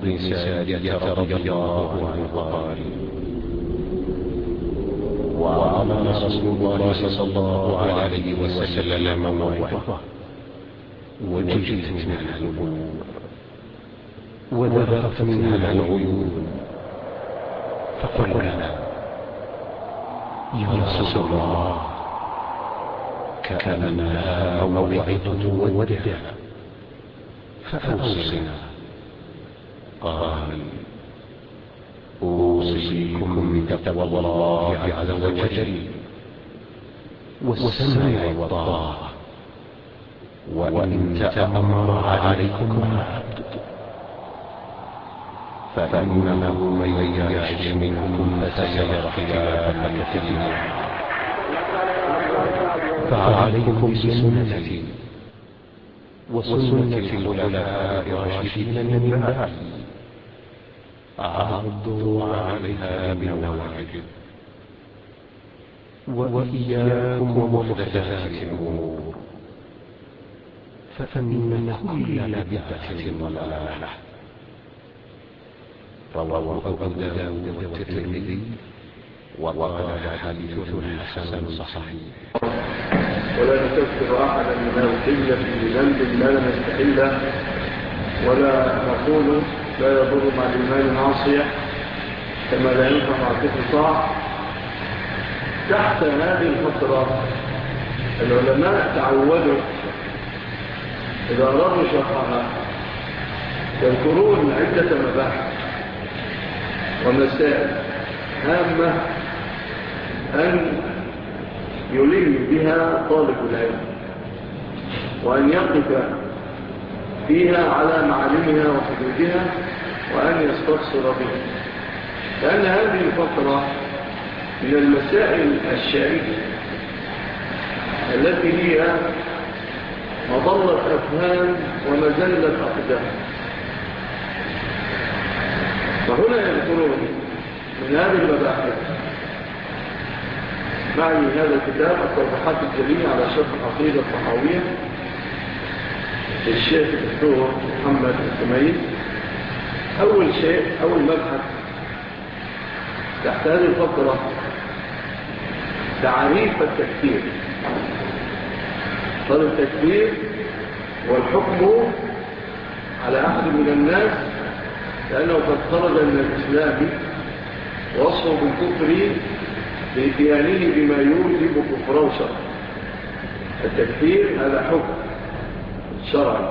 بن سارية رضي الله عنه قال: وأعطانا رسول الله صلى الله عليه وسلم موعظة وجلت منها القلوب وذرفت منها العيون، فقلنا: يا رسول الله، كأنها موعظة ودع، فأوصنا. قال: أوصيكم بتقوى الله عز وجل والسمع والطاعة، وإن تأمر عليكم عبد فإنه من يعش منكم فسيرى اختلافا كثيرا، فعليكم بسنتي وسنة الخلفاء الراشدين من بعدي، عضوا عليها بالنواجذ، وإياكم ومحدثات الأمور، فإن كل بدعة ضلالة. رواه أبو داود والترمذي وقال حديث حسن صحيح. ولا نكفر أحدا من القلة بذنب لا نستحله، ولا نقول لا يضر مع الإيمان معصية كما لا ينفع مع الكفر طاعة. تحت هذه الفترة العلماء تعودوا إذا أرادوا شرحها يذكرون عدة مباحث ومسائل هامة أن يلم بها طالب العلم، وأن يقف فيها على معالمها وحدودها، وأن يستفسر بها، لأن هذه الفترة من المسائل الشائكة التي هي مضلة أفهام ومزلة أقدام. فهنا يذكرون من هذه المباحث معي هذا الكتاب التوضيحات الجلية على شرح العقيدة الطحاوية للشيخ الدكتور محمد السميد. أول شيء، أول مبحث تحت هذه الفقرة تعريف التكفير. قال: التكفير والحكم على أحد من الناس لأنه قد خرج من الإسلام وصفه بالكفر بإتيانه بما يوجب كفره شرعا. التكفير هذا حكم شرعي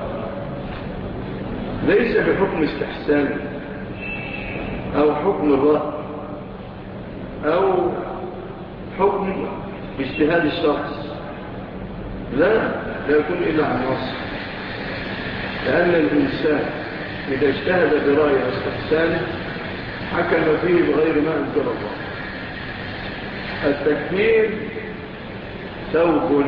ليس بحكم استحسان أو حكم الرأي أو حكم باجتهاد الشخص، لا يكون إلا عن نص، لأن الإنسان إذا اجتهد برأي واستحسانه حكم فيه بغير ما أنزل الله. التكفير ثوب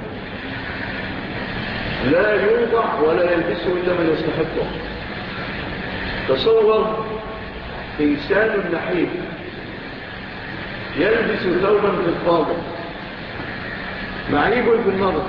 لا يوضع ولا يلبسه إلا من يستحقه. تصور إنسان نحيف يلبس ثوبا في الفاضل معيب بالنظر،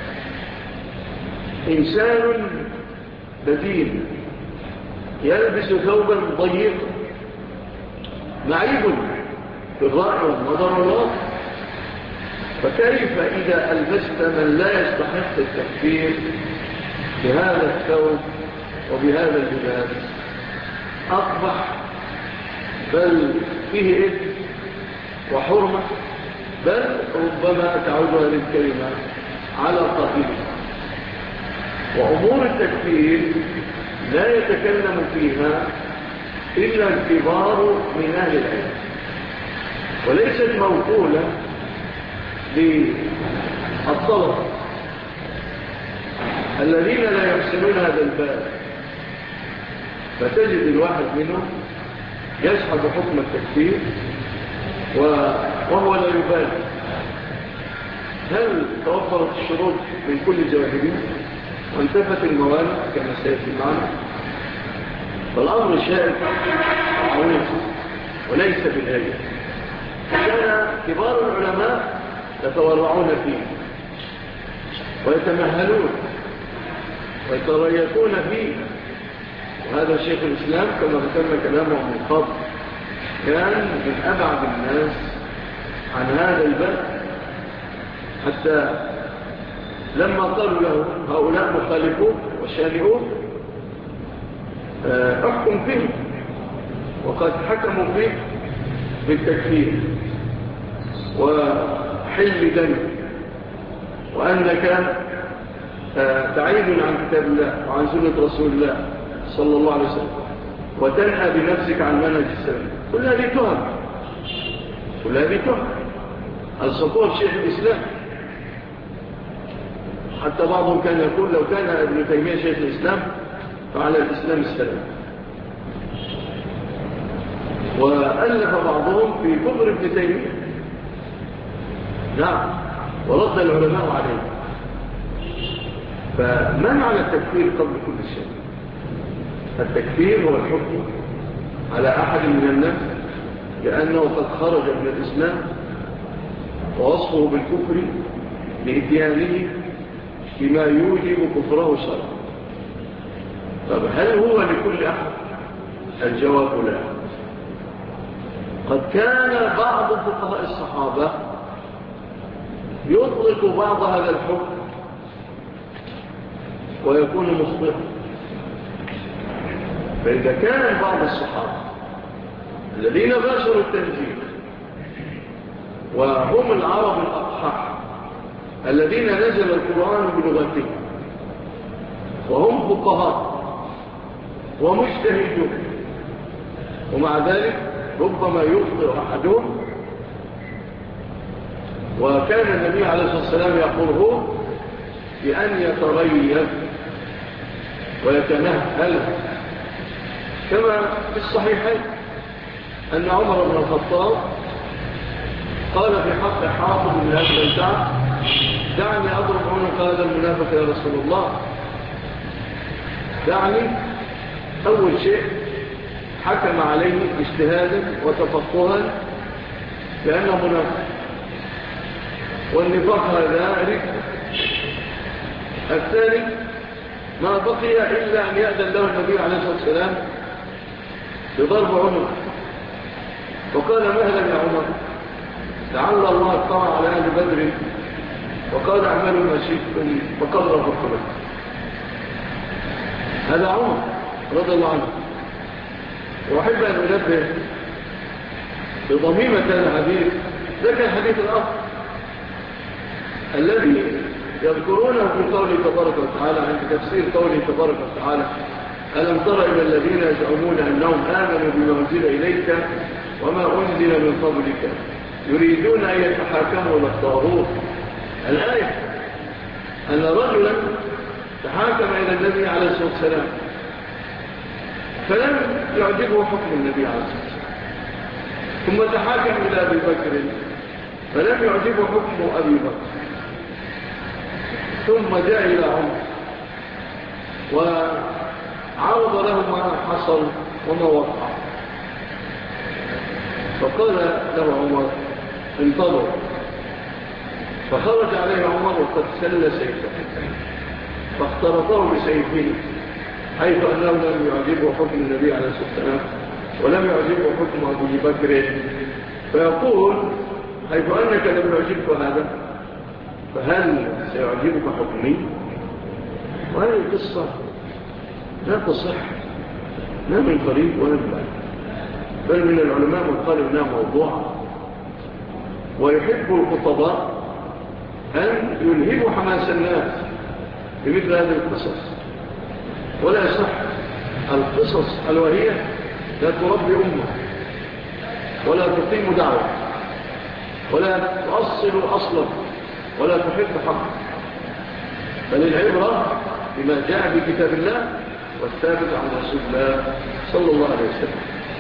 إنسان بدين يلبس ثوبا ضيقا معيب بالرأي والنظر والواقع. فكيف إذا ألبست من لا يستحق التكفير بهذا الثوب وبهذا اللباس؟ أقبح، بل فيه إثم وحرمة، بل ربما تعود هذه الكلمة على قائلها. وأمور التكفير لا يتكلم فيها إلا الكبار من أهل العلم، وليست موكولة للطلبة الذين لا يحسنون هذا الباب. فتجد الواحد منهم يسحب حكم التكفير وهو لا يبالي هل توفرت الشروط من كل جوانبها وانتفت الموانع كما سيأتي معنا. فالأمر شائك وعويض وليس بالآية. كان كبار العلماء يتورعون فيه ويتمهلون ويتريثون فيه وهذا شيخ الإسلام كما ذكرنا كلامه من قبل كان من أبعد الناس عن هذا الباب، حتى لما قالوا له هؤلاء مخالفون وشانئون احكم فيه، وقد حكموا فيه بالتكفير وحل دم، وأنك بعيد عن كتاب الله وعن سنة رسول الله صلى الله عليه وسلم، وتنهى بنفسك عن منهج السلام. كل هذه تهم، كل هذه تهم الصفوة شيخ الإسلام. حتى بعضهم كان يقول لو كان ابن تيمية شيخ الإسلام فعلى الإسلام السلام. وألف بعضهم في كفر ابن تيمية، نعم، ورد العلماء عليه. فما معنى التكفير قبل كل شيء؟ التكفير هو الحكم على أحد من الناس لأنه قد خرج من الإسلام ووصفه بالكفر لإتيانه بما يوجب كفره شرعا. طب هل هو لكل أحد؟ الجواب لا. قد كان بعض فقهاء الصحابة يطلق بعض هذا الحكم ويكون مخطئا. فإذا كان بعض الصحابة الذين باشروا التنزيل وهم العرب الأقحاح الذين نزل القرآن بلغتهم وهم فقهاء ومجتهدون، ومع ذلك ربما يخطئ أحدهم، وكان النبي عليه الصلاة والسلام يقوله بأن يتريث ويتنهل، كما في الصحيحين أن عمر بن الخطاب قال في حق حافظ بن أبي بلتع: دعني أضرب عنق هذا المنافق يا رسول الله. دعني. أول شيء حكم عليه اجتهادا وتفقها لأنه منافق، والنفاق هذا ركب. الثاني ما بقي إلا أن يأذن له النبي عليه الصلاة والسلام بضرب عنق، وقال: مهلا يا عمر، لعل الله اطلع على أهل بدر وقال: اعملوا ما شئتم فقد غفرت لكم. هذا عمر رضي الله عنه. وأحب أن أنبه بضميمة هذا الحديث، ذاك الحديث الآخر الذي يذكرونه في قوله تبارك وتعالى عند تفسير قوله تبارك وتعالى: ألم تر إلى الذين يزعمون أنهم آمنوا بما أنزل إليك وما أنزل من قبلك يريدون أن يتحاكموا إلى الطاغوت. الآية أن رجلا تحاكم إلى النبي عليه الصلاة والسلام فلم يعجبه حكم النبي عليه الصلاة والسلام، ثم تحاكم إلى أبي بكر فلم يعجبه حكم أبي بكر، ثم جاء إلى عمر وعرض له ما حصل وما وقع، فقال له عمر: انتظر. فخرج عليه عمر وقد سل سيفه فاخترطه بسيفه، حيث أنه لم يعجبه حكم النبي عليه الصلاة والسلام ولم يعجبه حكم أبي بكر، فيقول: حيث أنك لم يعجبك هذا فهل سيعجبك حكمي؟ وهذه القصة لا تصح لا من قريب ولا من بعيد، بل من العلماء من قال إنها موضوعة. ويحب الخطباء أن يلهبوا حماس الناس بمثل هذه القصص، ولا يصح. القصص الوهية لا تربي أمة ولا تقيم دعوة ولا تؤصل أصلا ولا تحب حق، بل العبرة بما جاء في كتاب الله والثابت عن رسول الله صلى الله عليه وسلم.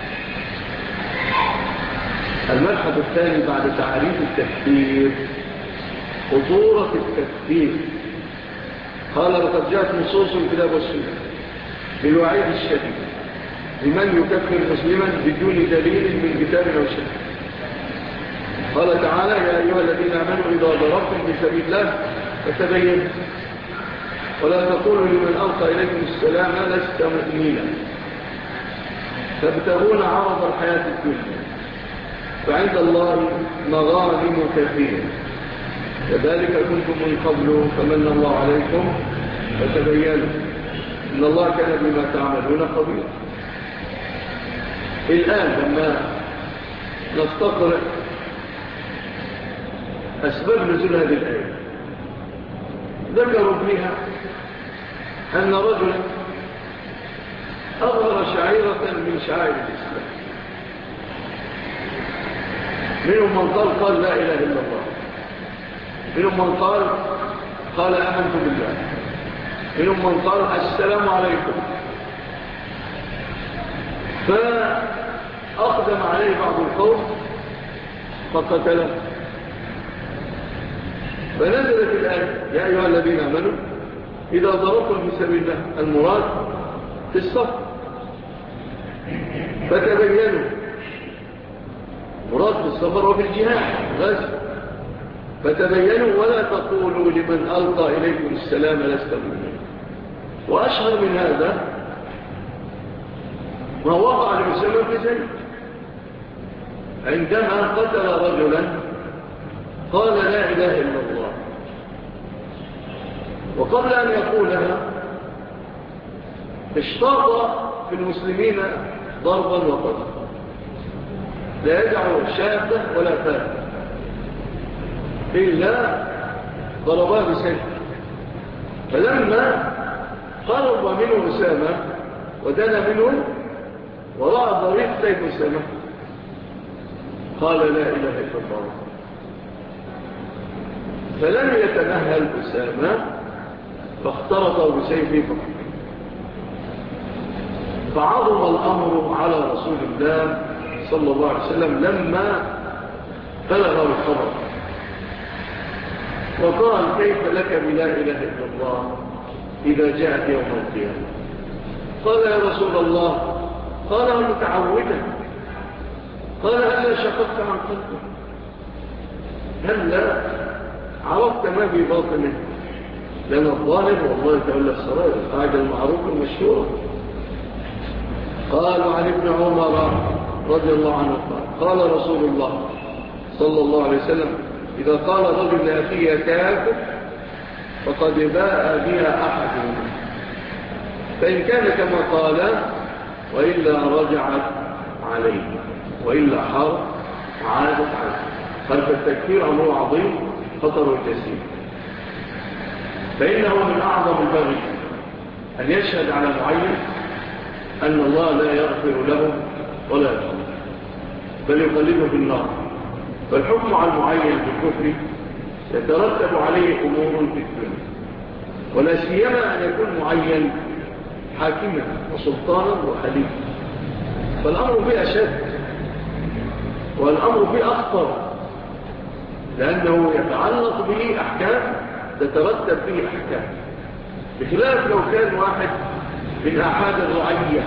المبحث الثاني بعد تعريف التكفير: خطورة التكفير. قال: لقد جاءت نصوص الكتاب والسنة بالوعيد الشديد لمن يكفر مسلما بدون دليل من كتاب أو سنة. قال تعالى: يا أيها الذين آمنوا إذا ضربتم في سبيل الله فتبينوا ولا تقولوا لمن ألقى إليكم السلام لست مؤمنا تبتغون عرض الحياة الدنيا فعند الله مغانم كثيرة كذلك كنتم من قبل فمن الله عليكم فتبينوا إن الله كان بما تعملون خبيرا. الآن لما نستقرأ أسباب نزول هذه الآية ذكروا فيها أن رجلا أظهر شعيرة من شعائر الإسلام منهم من قال لا إله إلا الله منهم من قال آمنت بالله منهم من قال السلام عليكم فأقدم عليه بعض القوم فقتله فنزلت الآية يا أيها الذين آمنوا إذا ضربتم في سبيل الله المراد في الصف فتبينوا مراد في السفر وفي الجهاد غزو فتبينوا ولا تقولوا لمن ألقى إليكم السلام لست مؤمنا. وأشهر من هذا ما وقع لأسامة بن زيد عندما قتل رجلا قال لا إله إلا الله وقبل أن يقولها اشتاط في المسلمين ضربا وقتلا لا يدع شابة ولا فاتح إلا ضرباه بسيف. فلما قرب منه أسامة ودنا منه ورأى ضريق سيف أسامة قال لا إله إلا الله فلم يتنهل أسامة فاخترطه بسيفه فعظم الأمر على رسول الله صلى الله عليه وسلم لما بلغ الخبر وقال كيف لك بلا إله إلا الله إذا جاءت يوم القيامة قال يا رسول الله قال متعودا قال هلا شققت عن قلبك هلا عرفت ما في باطنه لأن الظالم والله تولى السرائر القاعدة المعروفة المشهورة. قالوا عن ابن عمر رضي الله عنه قال رسول الله صلى الله عليه وسلم إذا قال رجل لأخيه كافر فقد باء بها أحدهم فإن كان كما قال وإلا رجعت عليه وإلا حرب عادت عنه. خلف التكفير أمر عظيم خطر جسيم فإنه من أعظم البغي أن يشهد على معين أن الله لا يغفر له ولا يرحمه بل يقلبه في النار. فالحكم على المعين بالكفر يترتب عليه أمور في الدنيا ولا سيما أن يكون معين حاكما وسلطانا وخليفة فالأمر به أشد والأمر به أخطر لأنه يتعلق به أحكام تترتب به أحكام بخلاف لو كان واحد من أحد الرعية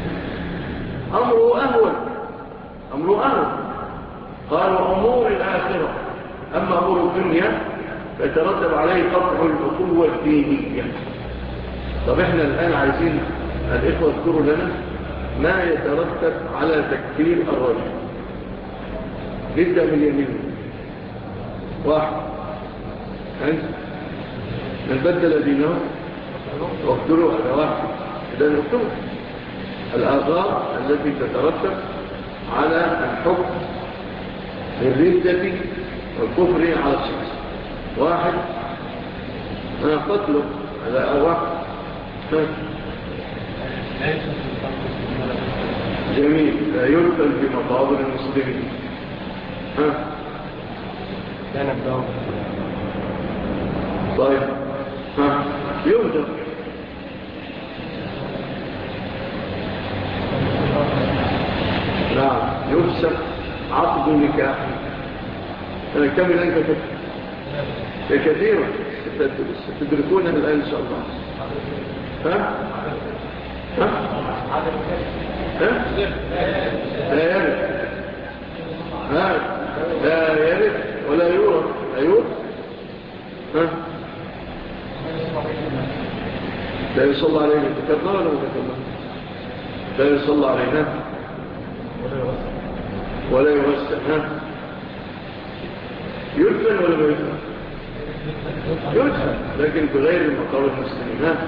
أمره أهون قالوا أمور الآخرة أما أمور الدنيا فيترتب عليه قطع الأخوة الدينية. طب إحنا الآن عايزين الإخوة يذكروا لنا ما يترتب على تكفير الرجل. نبدأ من يمين واحد من بدل دينه واقتلوا على واحد إذا نقتلوا الآثار التي تترتب على الحكم للردة والكفر على الشخص. واحد قتله على واحد جميل لا يقتل في مقابر المسلمين طيب يهدر نعم يفسخ عقد نكاح. كم الآن كتبت كثيرا ستدركونها الآن إن شاء الله. لا يرد لا يرد ولا يورد لا يورد لا يصلى علينا تكرر ولا متكرر لا يصلى علينا ولا يغسل. ها يدفن ولا ما يدفن؟ يدفن لكن بغير مقابر المسلمين. ها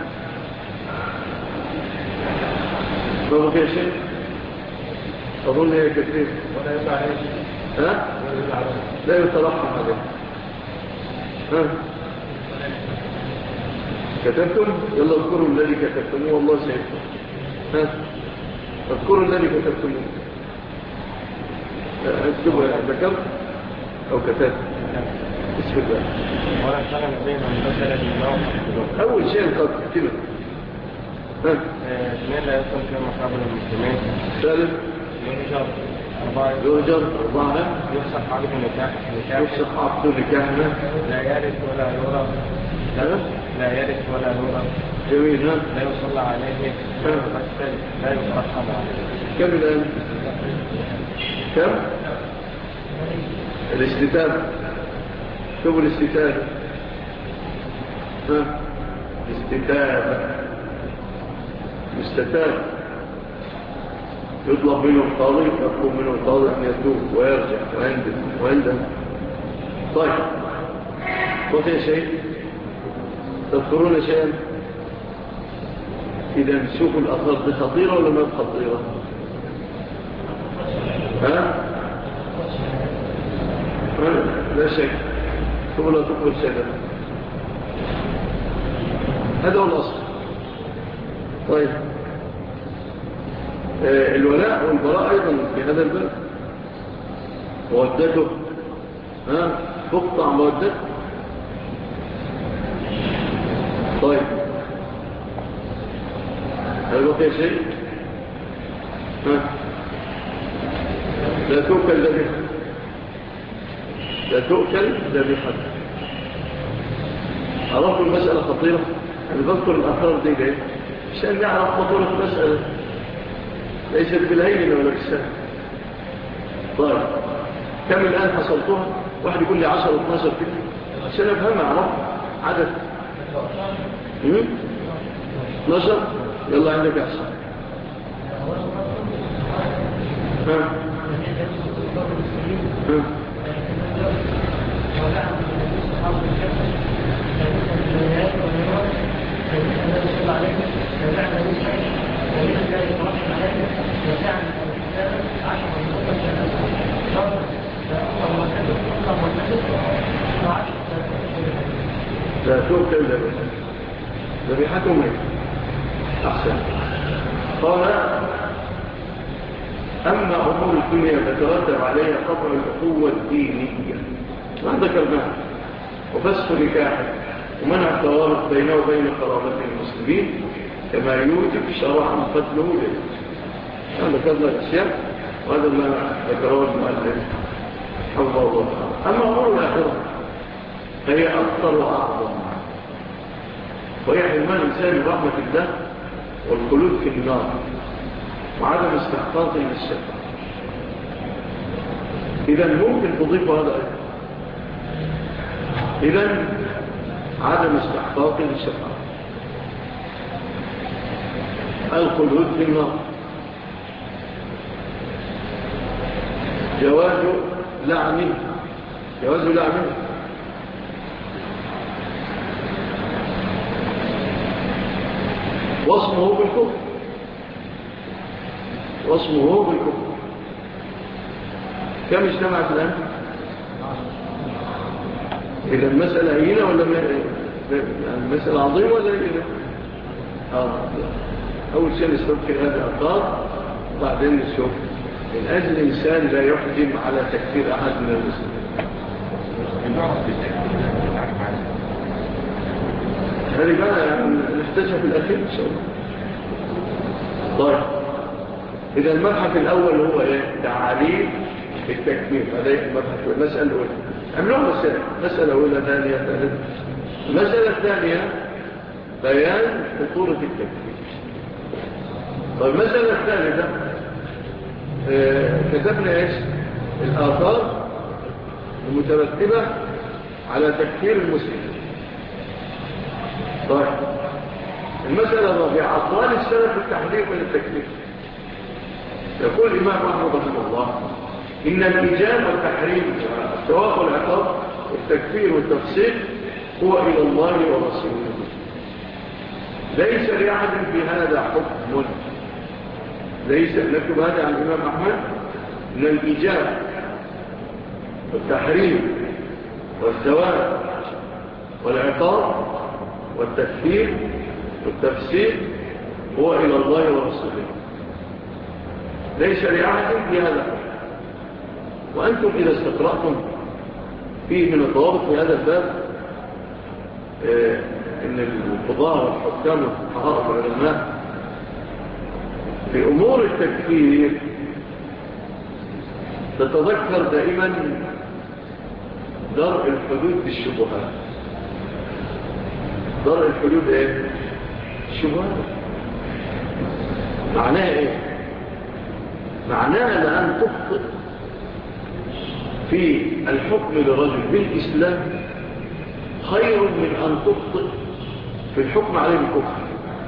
ما بقي شيء أظن هي كثير. ولا يبقى عليه. ها لا يترحم عليه. ها كتبتم؟ يلا اذكروا الذي كتبتموه والله سيكتب. ها اذكروا الذي كتبتموه. اكتبوا ذكرت او كتبت اسم الله. ولا كان بين المبدل للموت. اول شيء القتل كده. ها اثنين لا يدخل في مقابر المسلمين. ثالث يهجر. أربعة يفسخ عقد النكاح. يفسخ عقد النكاح. لا يرث ولا يورث. لا يرث ولا يورث. جميل. ها لا يصلى عليه. لا يترحم عليه. كم الآن؟ كم؟ الاستتابة. شوفوا الاستتابة. ها استتابة مستتاب يطلب منه القاضي، يطلب منه القاضي أن يتوب ويرجع ويندم. طيب بقي شيء تذكرون شيئا؟ إذا نشوف الأثار دي خطيرة ولا ما خطيرة؟ ها؟ لا شيء. ثم لا تقبل شيئا. هذا هو الأصل. طيب الولاء والبراء أيضا في هذا الباب. مودته تقطع مودته. طيب هل بقي شيء؟ لا تؤكل ذبيحة. لا تؤكل ذبيحة. عرفوا المسألة خطيرة. أنا بذكر الأثار دي ليه؟ عشان نعرف خطورة المسألة ليست بالهين ولا بالسهل. طيب كم الآن حصلتها؟ واحد يقول لي 10 و 12 كده عشان أفهمها. عرفت عدد 12. يلا عندك أحسن. لا تؤكل ذبيحتهم أحسن. قال أما أمور الدنيا فترتب عليها قطع الأخوة الدينية ما ذكرناها وفسخ نكاحه ومنع التوارث بينه وبين قرابة المسلمين كما يوجب شرعا قتله له. ذكرنا الأشياء وهذا ما ذكره المؤلف حفظه الله تعالى. أما أمور الآخرة فهي أكثر وأعظم، وهي حرمان الإنسان برحمة الله والخلود في النار وعدم استحقاق للشفاعة. إذن ممكن تضيف هذا أيضا. إذن عدم استحقاق للشفاعة الخلود في النار. جواز لعنه وصمه بالكفر. كم اجتمعت الآن؟ إذا المسألة هنا ولا المسألة عظيمة ولا هنا؟ أول شيء نستذكر هذه الأخطار وبعدين نشوف من أجل الإنسان لا يحجم على تكفير أحد من المسلمين. هذه بقى نحتاجها في الأخير إن شاء الله. طيب إذا المبحث الأول هو تعاليم التكفير. هذا المبحث المسألة الأولى. عملوها مسألة أولى ثانية ثالثة. المسألة الثانية بيان خطورة التكفير. طيب المسألة الثالثة كتبنا ايش؟ الآثار المترتبة على تكفير المسلمين. طيب المسألة الرابعة أقوال السلف في التحذير من التكفير. يقول الإمام أحمد رحمه الله إن الإيجاب والتحريم والثواب والعقاب والتكفير والتفسيق هو إلى الله ورسوله، ليس لأحد في هذا حكم. ليس نكتب هذا عن الإمام أحمد إن الإيجاب والتحريم والثواب والعقاب والتكفير والتفسير هو إلى الله ورسوله، ليس لأحد في هذا. وأنتم إذا استقرأتم فيه من الضوابط في هذا الباب إن القضاء والحكام والفقهاء والعلماء في أمور التكفير تتذكر دائما درء الحدود بالشبهات. درء الحدود ايه؟ الشبهات. معناها ايه؟ معناها لأن تخطئ في الحكم لرجل بالإسلام خير من أن تخطئ في الحكم عليه بالكفر.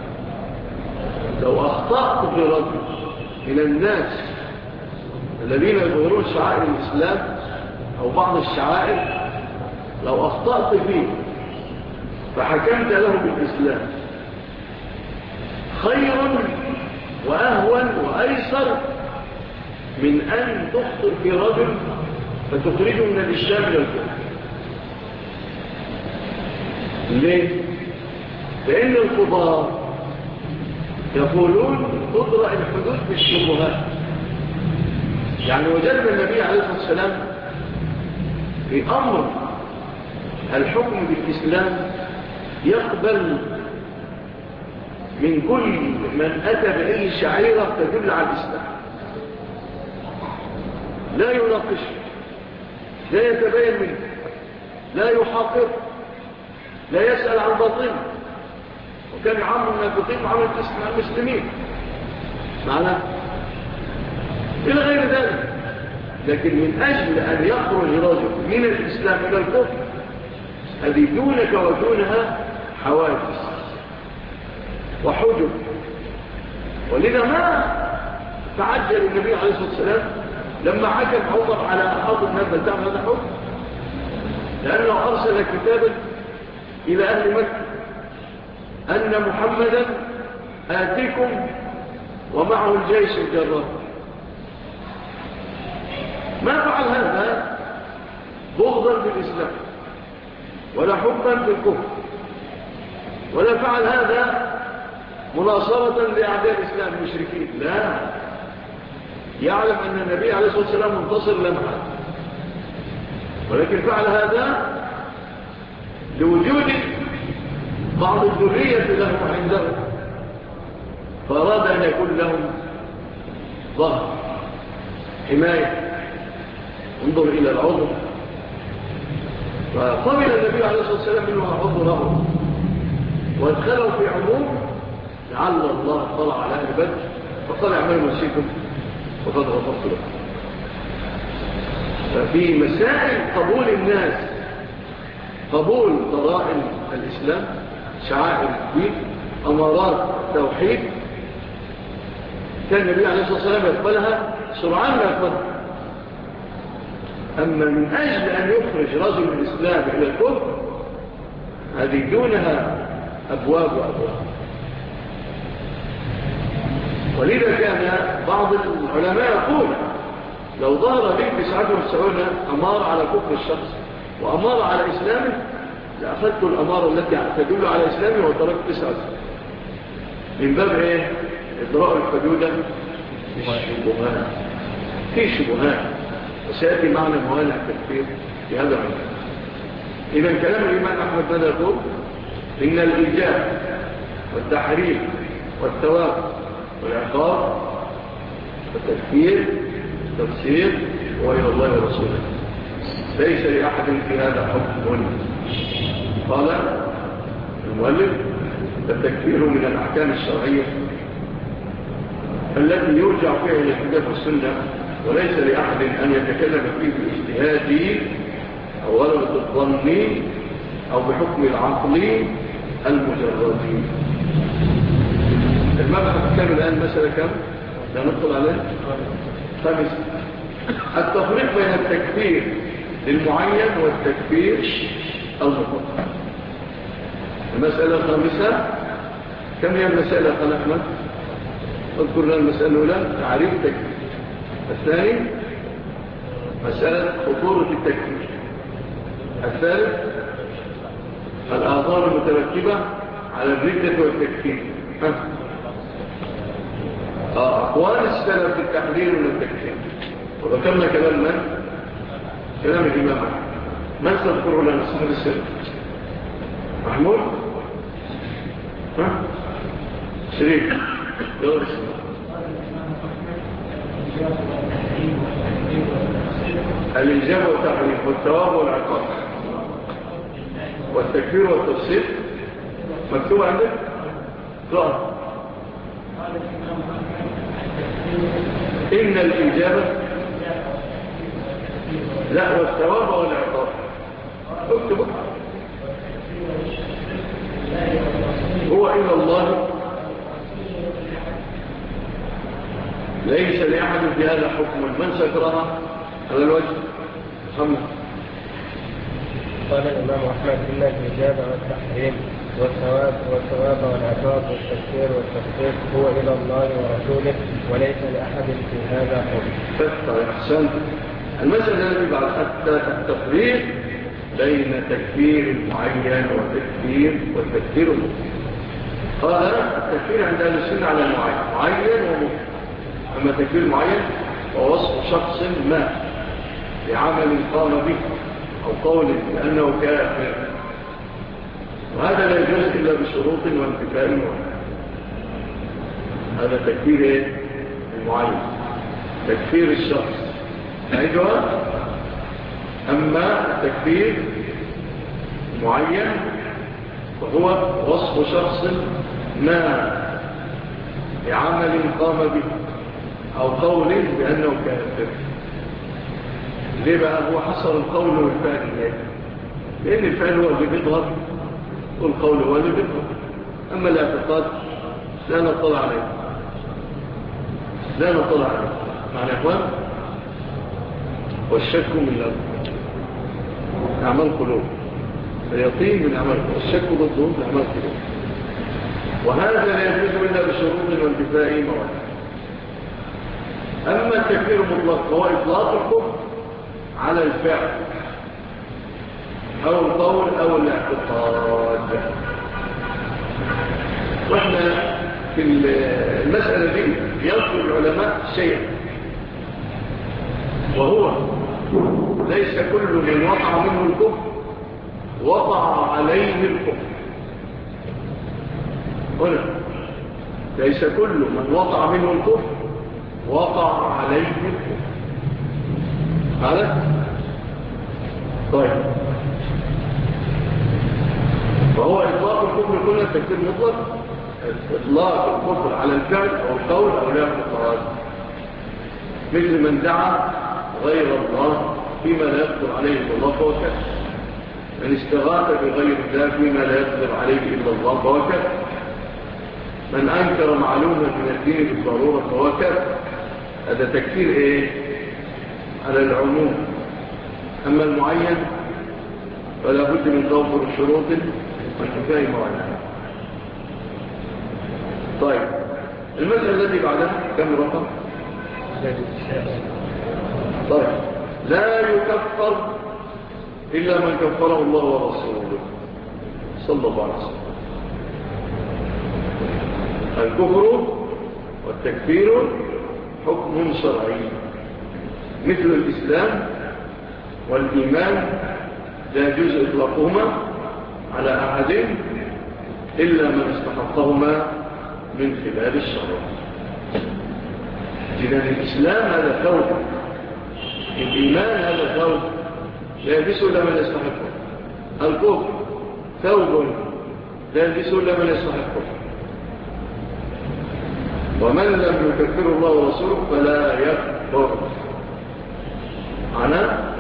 لو أخطأت في رجل من الناس الذين يظهرون شعائر الإسلام أو بعض الشعائر، لو أخطأت فيه فحكمت له بالإسلام خير وأهون وأيسر من أن تخطئ في رجل فتخرجه من الإسلام إلى الكفر. ليه؟ لأن القضاء يقولون تطرأ الحدود بالشبهات. يعني وجدنا النبي عليه الصلاة والسلام في أمر الحكم بالإسلام يقبل من كل من أتى بأي شعيرة تدل على الإسلام، لا يناقش، لا يتبين منه، لا يحاقر، لا يسأل عن باطل. وكان يعامل المنافقين معاملة المسلمين معنا إلى غير ذلك. لكن من أجل أن يخرج رجل من الإسلام إلى الكفر هذه دونك ودونها حوادث وحجب. ولذا ما تعجل النبي عليه الصلاة والسلام لما حكم عمر على أحد الناس بل تعمل هذا حكم، لأنه أرسل كتابا إلى أهل مكة أن محمدا آتيكم ومعه الجيش الجرار. ما فعل هذا بغضا بالإسلام ولا حبا بالكفر، ولا فعل هذا مناصرة لأعداء الإسلام المشركين، لا، يعلم أن النبي عليه الصلاة والسلام منتصر لمحا، ولكن فعل هذا لوجود بعض الذرية لهم عنده، فأراد أن يكون لهم ظهر حماية. انظر إلى العضو، فقبل النبي عليه الصلاة والسلام منه عضو له وادخلوا في عموم لعل الله طلع على أهل بدر فقال اعملوا ما شئتم وقد غفرت لكم. ففي مسائل قبول الناس، قبول ضرائب الإسلام، شعائر الدين، أمارات التوحيد، كان النبي عليه الصلاة والسلام يقبلها سرعان ما يقبلها. أما من أجل أن يخرج رجل من الإسلام إلى الكفر هذه دونها أبواب وأبواب. ولذا كان بعض العلماء يقول لو ظهر لي 99 أمار على كفر الشخص وأمار على إسلامه لأخذت الأمارة التي تدل على إسلامه وتركت 99 من باب إيه؟ إدراء الحدود بالشبهات. في شبهات وسيأتي معنى موانع التكفير في هذا المعنى. إذا كلام الإمام أحمد ماذا يقول؟ إن الإيجاب والتحريم والثواب والعقاب والتكفير والتفسير هو إلى الله ورسوله، ليس لأحد في هذا حكم. قال المؤلف التكفير من الأحكام الشرعية التي يرجع فيها إلى الكتاب والسنة، وليس لأحد أن يتكلم فيه باجتهاده أو غلبة الظن أو بحكم العقل المجرد. المبحث كان الآن مسألة كم؟ لا ندخل عليه. خامسا التفريق بين التكفير للمعين والتكفير المطلق. المسألة الخامسة، كم هي المسألة يا أخي أحمد؟ اذكر لنا المسألة الأولى تعريف التكفير. الثاني مسألة خطورة التكفير. الثالث الآثار المترتبة على الردة والتكفير. أقوال السلف في التحليل والتكفير. وذكرنا كلام من؟ كلام الإمام أحمد. من سأذكره لنا صاحب السلف؟ محمود؟ شريك يلا بسم الإجابة والتحريم والثواب والعقاب والتكفير والتفسير مكتوب عندك؟ قرأ. إن الإجابة لا والثواب والعقاب اكتبه. هو إلى الله ليس لأحد في هذا حكم. من سكرها على الوجه؟ محمد. قال الإمام أحمد إن الإجابة والتحريم والثواب والعقاب والتكفير والتفسير هو إلى الله ورسوله وليس لأحد في هذا حكم. أحسنت. المسألة التي بعد التفريق بين تكفير المعين والتكفير المطلق. قال التكفير عند أهل السنة على معين ومطلق. أما تكفير معين ووصف شخص ما بعمل قام به أو قول بأنه كافر، وهذا لا يجوز إلا بشروط وانتفاء هذا تكفير المعين، تكفير الشخص أيضا. أما التكفير معين وهو وصف شخص ما بعمل قام به أو قول بأنه كافر. ليه بقى؟ هو حصر القول والفعل إليه، لأن الفعل هو اللي بيظهر والقول هو اللي بيظهر. أما الاعتقاد لا نطلع عليه، معنى أخوان والشك من أعمال قلوب، اليقين من أعمال قلوب، الشك ضده من أعمال قلوب. وهذا لا يجوز إلا بشروط وانتفاء موانع. أما التكفير المطلق فهو إطلاق الكفر على الفعل أو القول أو الاعتقاد. وإحنا في المسألة دي يذكر العلماء شيئا، وهو ليس كل من وقع منه الكفر وقع عليه الكفر. هنا ليس كل من وقع منه الكفر وقع عليه الكفر. هذا طيب. فهو إطلاق الكفر كله تكفير مطلق، إطلاق الكفر على الفعل أو القول أو الاعتقاد، مثل من دعا غير الله فيما لا يقدر عليه إلا الله فهو كافر. من استغاث بغير الله فيما لا يقدر عليه إلا الله فهو كافر. من أنكر معلومة من الدين بالضرورة فهو كافر. هذا تكفير إيه؟ على العموم. أما المعين فلا بد من توفر شروط وانتفاء موانع. طيب المسألة التي بعدها كم رقم؟ طيب لا يكفر إلا من كفره الله ورسوله صلى الله عليه وسلم. الكفر والتكفير حكم شرعي مثل الإسلام والإيمان، لا يجوز إطلاقهما على أحد إلا من استحقهما من خلال الشرع. جنان الإسلام هذا ثوب، الإيمان هذا ثوب لا يلبسه إلا من يستحقه. الكفر ثوب لا يلبسه إلا من يستحقه. ومن لم يكفر الله ورسوله فلا يكفر. معناه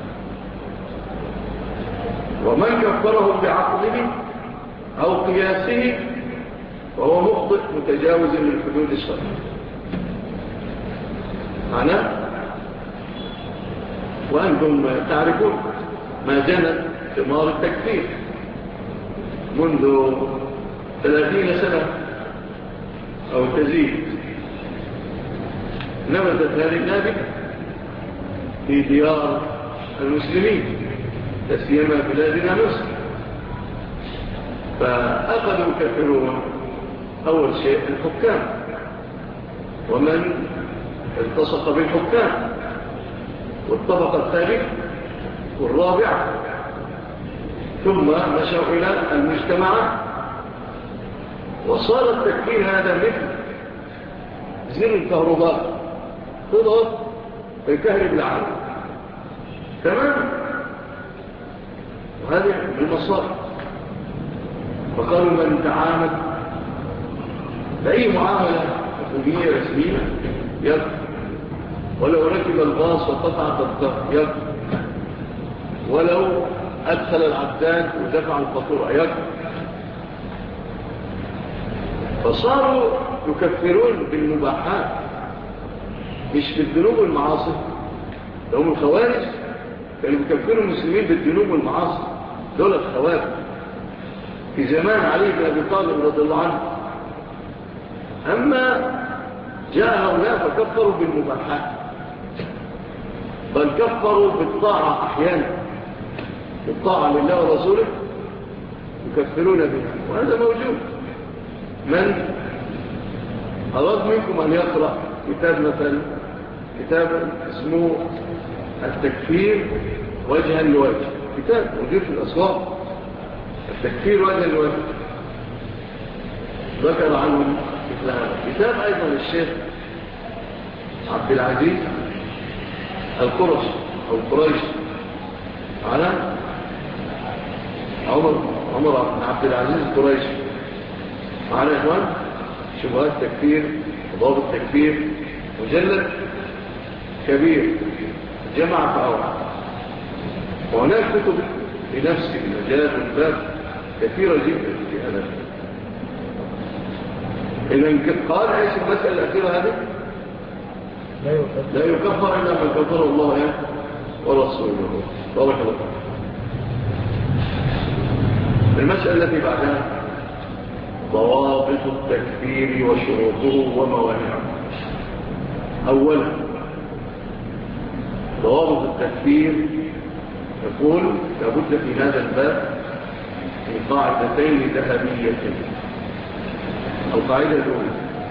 ومن كفره بعقله أو قياسه فهو مخطئ متجاوز للحدود الشرعية. معناه وأنتم تعرفون ما جنت ثمار التكفير منذ 30 سنة أو تزيد. نبتت هذه النابتة في ديار المسلمين لا سيما بلادنا مصر، فأخذوا يكفرون أول شيء الحكام ومن التصق بالحكام، والطبقة الثالثة والرابعة، ثم مشوا إلى المجتمعات، وصار التكفير هذا مثل زر الكهرباء تضغط يكهرب العالم تمام. وهذه بالمصائب. فقالوا من تعامل بأي معاملة حكومية رسمية يكفر، ولو ركب الباص وقطع الضغط يكفر، ولو أدخل العداد ودفع الفاتورة يكفر. فصاروا يكفرون بالمباحات مش بالذنوب والمعاصي. لهم الخوارج كانوا يكفروا المسلمين بالذنوب والمعاصي، دول الخوارج في زمان علي بن أبي طالب رضي الله عنه. أما جاء هؤلاء فكفروا بالمباحات، بل كفروا بالطاعة أحيانا، بالطاعة لله ورسوله يكفرون بها، وهذا موجود. من أراد منكم أن يقرأ كتاب مثلا كتابا اسمه التكفير وجها لوجه، كتاب موجود في الأسواق، التكفير وجها لوجه، ذكر عنه مثل هذا. كتاب أيضا الشيخ عبد العزيز القرشي أو القريشي على عمر بن عبد العزيز القريشي، معنا يا إخوان شبهات تكفير وضابط تكفير، مجلد كبير جمع فأوعى. وهناك كتب في نفس المجال والباب كثيرة جدا في هذا. إذن قال ايش المسألة الأخيرة هذه؟ لا يكفر إلا من كفر الله ورسوله. بارك الله. المسألة التي بعدها ضوابط التكفير وشروطه وموانعه. أولا ضوابط التكفير يقول لابد في هذا الباب من قاعدتين ذهبيتين. القاعدة الأولى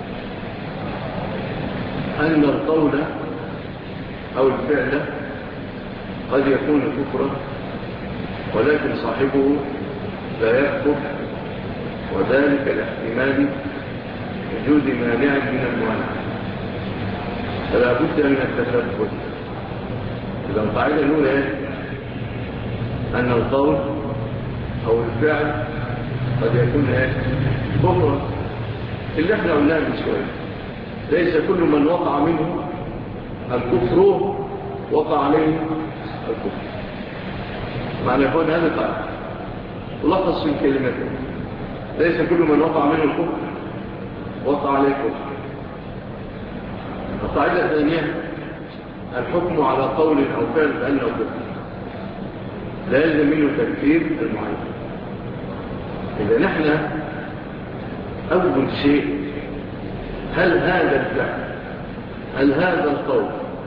أن القول أو الفعل قد يكون كفرا ولكن صاحبه لا يكفر، وذلك لاحتمال وجود مانع من الموانع، فلا بد من التثبت. إذا القاعدة الأولى أن القول أو الفعل قد يكون كفرا، اللي احنا قلناه من شوية، ليس كل من وقع منه الكفر وقع عليه الكفر. معنى يكون هذا قاعدة لخص في الكلمة، ليس كل من وقع منه الكفر وقع عليه الكفر. القاعدة الثانية الحكم على قول أو فعل بأنه كفر لا يلزم منه تكفير المعين. إذا نحن أول شيء هل هذا الفعل هل هذا القول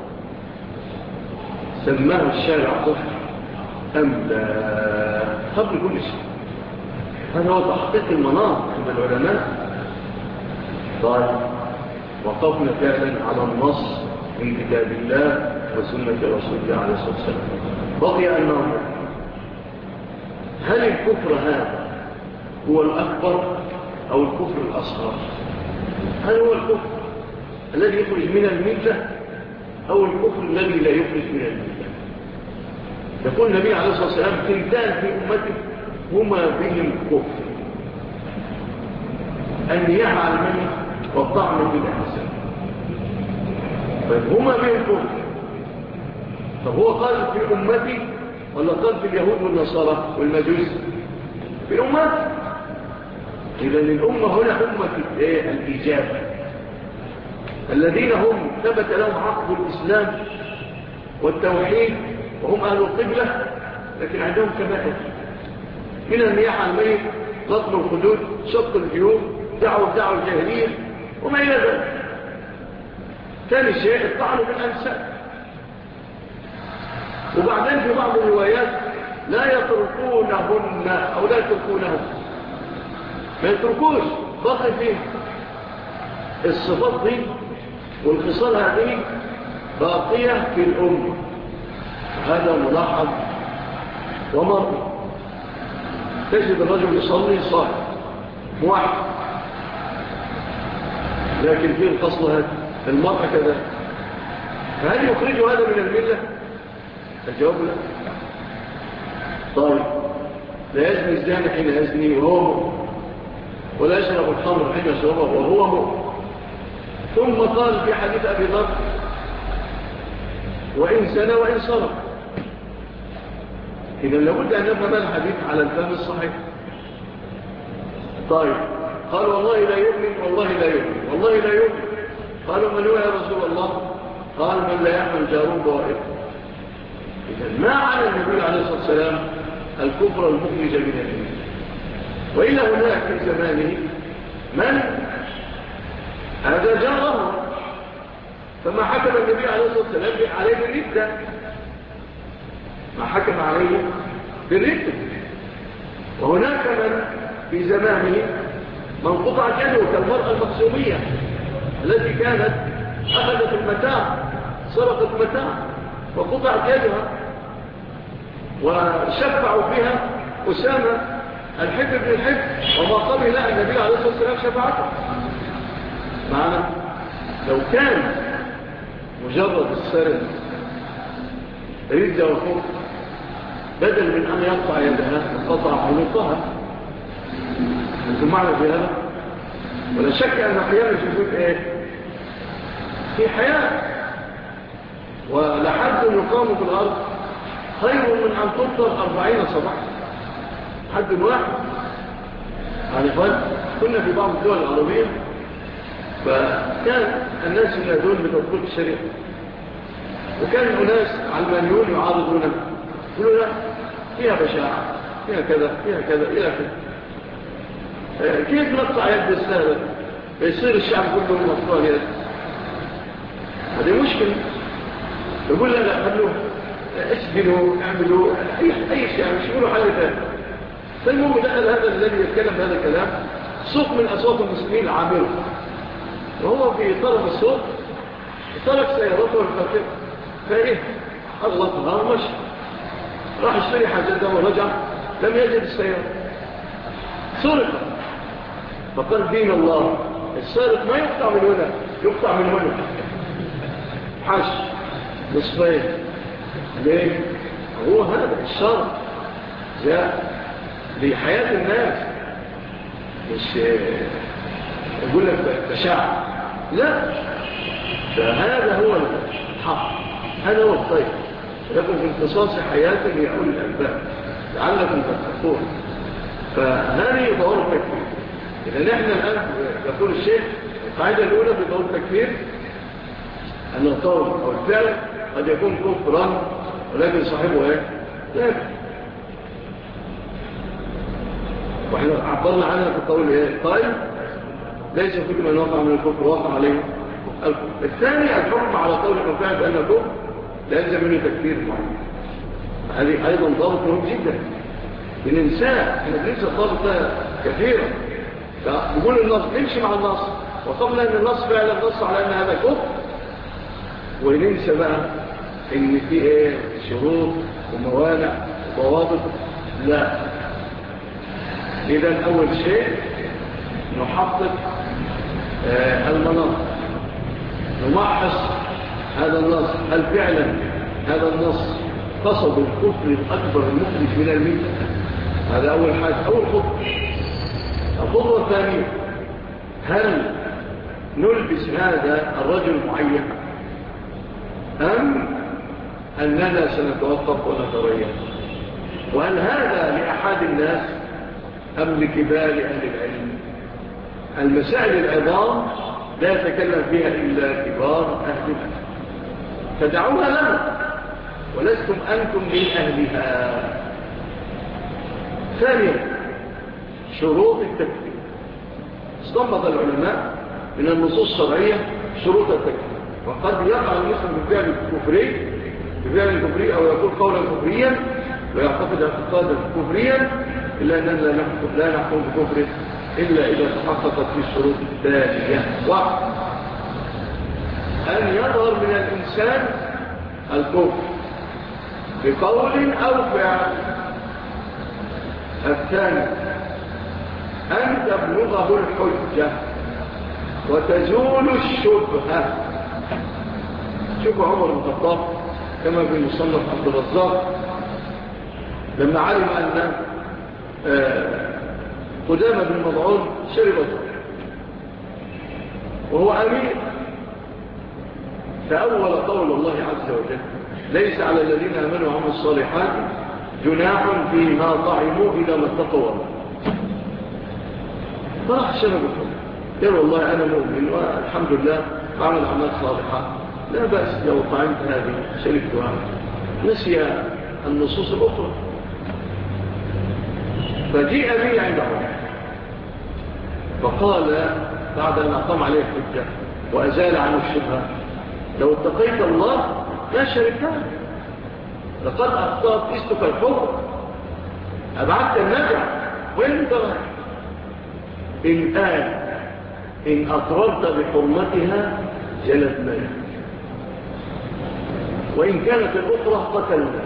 سماه الشارع كفر أم لا؟ قبل كل شيء هذا هو تحقيق المناط عند العلماء. طيب وقفنا فعلا على النص من كتاب الله وسنة رسول الله عليه الصلاة والسلام. بقي أن ننظر هل الكفر هذا هو الأكبر أو الكفر الأصغر؟ هل هو الكفر الذي يخرج من الملة أو الكفر الذي لا يخرج من الملة؟ يقول النبي عليه الصلاة والسلام تلتان في أمته هما بهم كفر، النياحة على المني والطعن في الأحسن. هما بهم كفر. طب هو قال في أمتي ولا قال في اليهود والنصارى والمجوس؟ في أمتي. إذن الأمة هنا أمة الإجابة، الذين هم ثبت لهم عقد الإسلام والتوحيد وهم أهل القبلة، لكن عندهم كبائر من النياحة على الميت، لطم الخدود، شق الجيوب، دعوة الجاهلية وما إلى ذلك. ثاني شيء الطعن بالأنساب. وبعدين في بعض الروايات لا يتركونهن أو لا يتركونهم، ما يتركوش، باقي فيه الصفات دي والخصال هذه باقية في الأمة. هذا ملاحظ ومر. تجد الرجل يصلي صالح موحد، لكن فيه الخصل هذا، المرأة كذا، فهل يخرج هذا من الملة؟ الجواب لا. طيب، لا يزني الزاني حين يزني وهو مؤمن، ولا يشرب الخمر حين يشربه وهو مؤمن. ثم قال في حديث أبي ذر: وإن زنى وإن سرق. إذا لابد أن نفهم الحديث على الفهم الصحيح. طيب، قال: والله لا يؤمن، والله لا يؤمن، والله لا يؤمن. قالوا: من هو يا رسول الله؟ قال: من لا يحمل جارون بوائقه. إذا ما على النبي عليه الصلاة والسلام الكفر المخرج من الإيمان، وإلا هناك في زمانه من هذا جاره، فما حكم النبي عليه الصلاة والسلام عليه بالردة، ما حكم عليه بالردة. وهناك من في زمانه من قطع يده كالمرأة المخزومية التي كانت أخذت المتاع، سرقت متاع وقطعت يدها، وشفعوا فيها أسامة الحب بن الحب، وما قبل النبي عليه الصلاة والسلام شفاعته. معنا لو كان مجرد السرد ردة وكفر، بدل من أن يقطع يدها قطع عنقها. أنتم معنا في هذا؟ ولا شك أن قيام الجهود في حياة، ولحد يقام في الأرض خير من أن تفطر 40 صباحا. حد واحد يعني كنا في بعض الدول العربية، فكان الناس ينادون بتطبيق الشريعة، وكان الناس علمانيون يعارضونها، يقولوا لا فيها بشاعة، فيها كذا، فيها كذا، إلى كذا. كيف نقطع يد السهلة يصير الشعب كله مقطوع يد؟ هذه مشكلة. يقول لا خلوه، اسجنوا، اعملوا أي شيء، مش يقولوا حل ثاني. فالمهم دخل هذا الذي يتكلم هذا الكلام صوت من أصوات المسلمين العامرة، وهو في طرف الصوت ترك سيارته والفاكر، فإيه أغلطها ومشي، راح يشتري حاجته ورجع لم يجد السيارة، سرق. فقال: دين الله، السارق ما يقطع من هنا، يقطع من هنا، حش نصفين. ليه؟ هو هذا الشر جاء لحياة الناس، مش يقول لك تشاع، لا، فهذا هو الحق، هذا هو الطيب. لكم في امتصاص حياة لأولي الألباب لعلكم تتقون. فهذه ضوابط التكفير. إذا نحن الآن يقول الشيخ القاعدة الأولى في ضوابط التكفير أن القول أو الفعل قد يكون كفرا ولكن صاحبه لا. وإحنا عبرنا عنها في القول قائل: ليس كل من وقع من الكفر وقع عليه الكفر. الثاني الحكم على قول الفعل بأن الكفر لا يلزم منه تكفير معين. هذه أيضا ضابط مهم جدا بننساه. احنا بننسى الضابط ده كثيرا. فنقول النص، نمشي مع النص، وقبل أن النص فعلا نص على أن هذا كفر، وننسى بقى إن في شروط وموانع وضوابط. لا. إذن أول شيء نحقق المناط، نمحص هذا النص، هل فعلا هذا النص قصد الكفر الأكبر المخرج من الملة؟ هذا أول حاجة، أول خطوة. الخطوة الثانية: هل نلبس هذا الرجل معين أم أننا سنتوقف ونتغير؟ وهل هذا لأحد الناس أم لكبار أهل العلم؟ المسائل العظام لا يتكلم فيها إلا كبار أهلها، فدعوها لهم ولستم أنتم من أهلها. ثانيا شروط التكفير. استنبط العلماء من النصوص الشرعية شروط التكفير، وقد يقع المسلم بفعل كفري أو يقول قولا كفريا ويعتقد اعتقادا كفريا، إلا أننا لا نحكم بكفره إلا إذا تحققت في الشروط التالية. واحد، أن يظهر من الإنسان الكفر بقول أو فعل. الثاني أن تبلغه الحجة وتزول الشبهة. شوف عمر بن الخطاب كما في مصنف عبد الرزاق لما علم أن قدامة بن مضعون شرب الخمر وهو أمير، فأول قول الله عز وجل: ليس على الذين آمنوا وعملوا الصالحات جناح فيما طعموا إذا ما اتقوا. فراح شرب الخمر، قال والله أنا مؤمن والحمد لله أعمل أعمال صالحة، لا بأس لو طعمت هذه شربتها. نسي النصوص الأخرى، فجيء بي عند عمر فقال بعد أن أقام عليه الحجة وأزال عنه الشبهة: لو اتقيت الله لا شركتها، لقد أخطأت إستك الحر، أبعدت النجع، وين انت إن أقررت بحرمتها جلدنا، وإن كانت الأخرى قتلنا.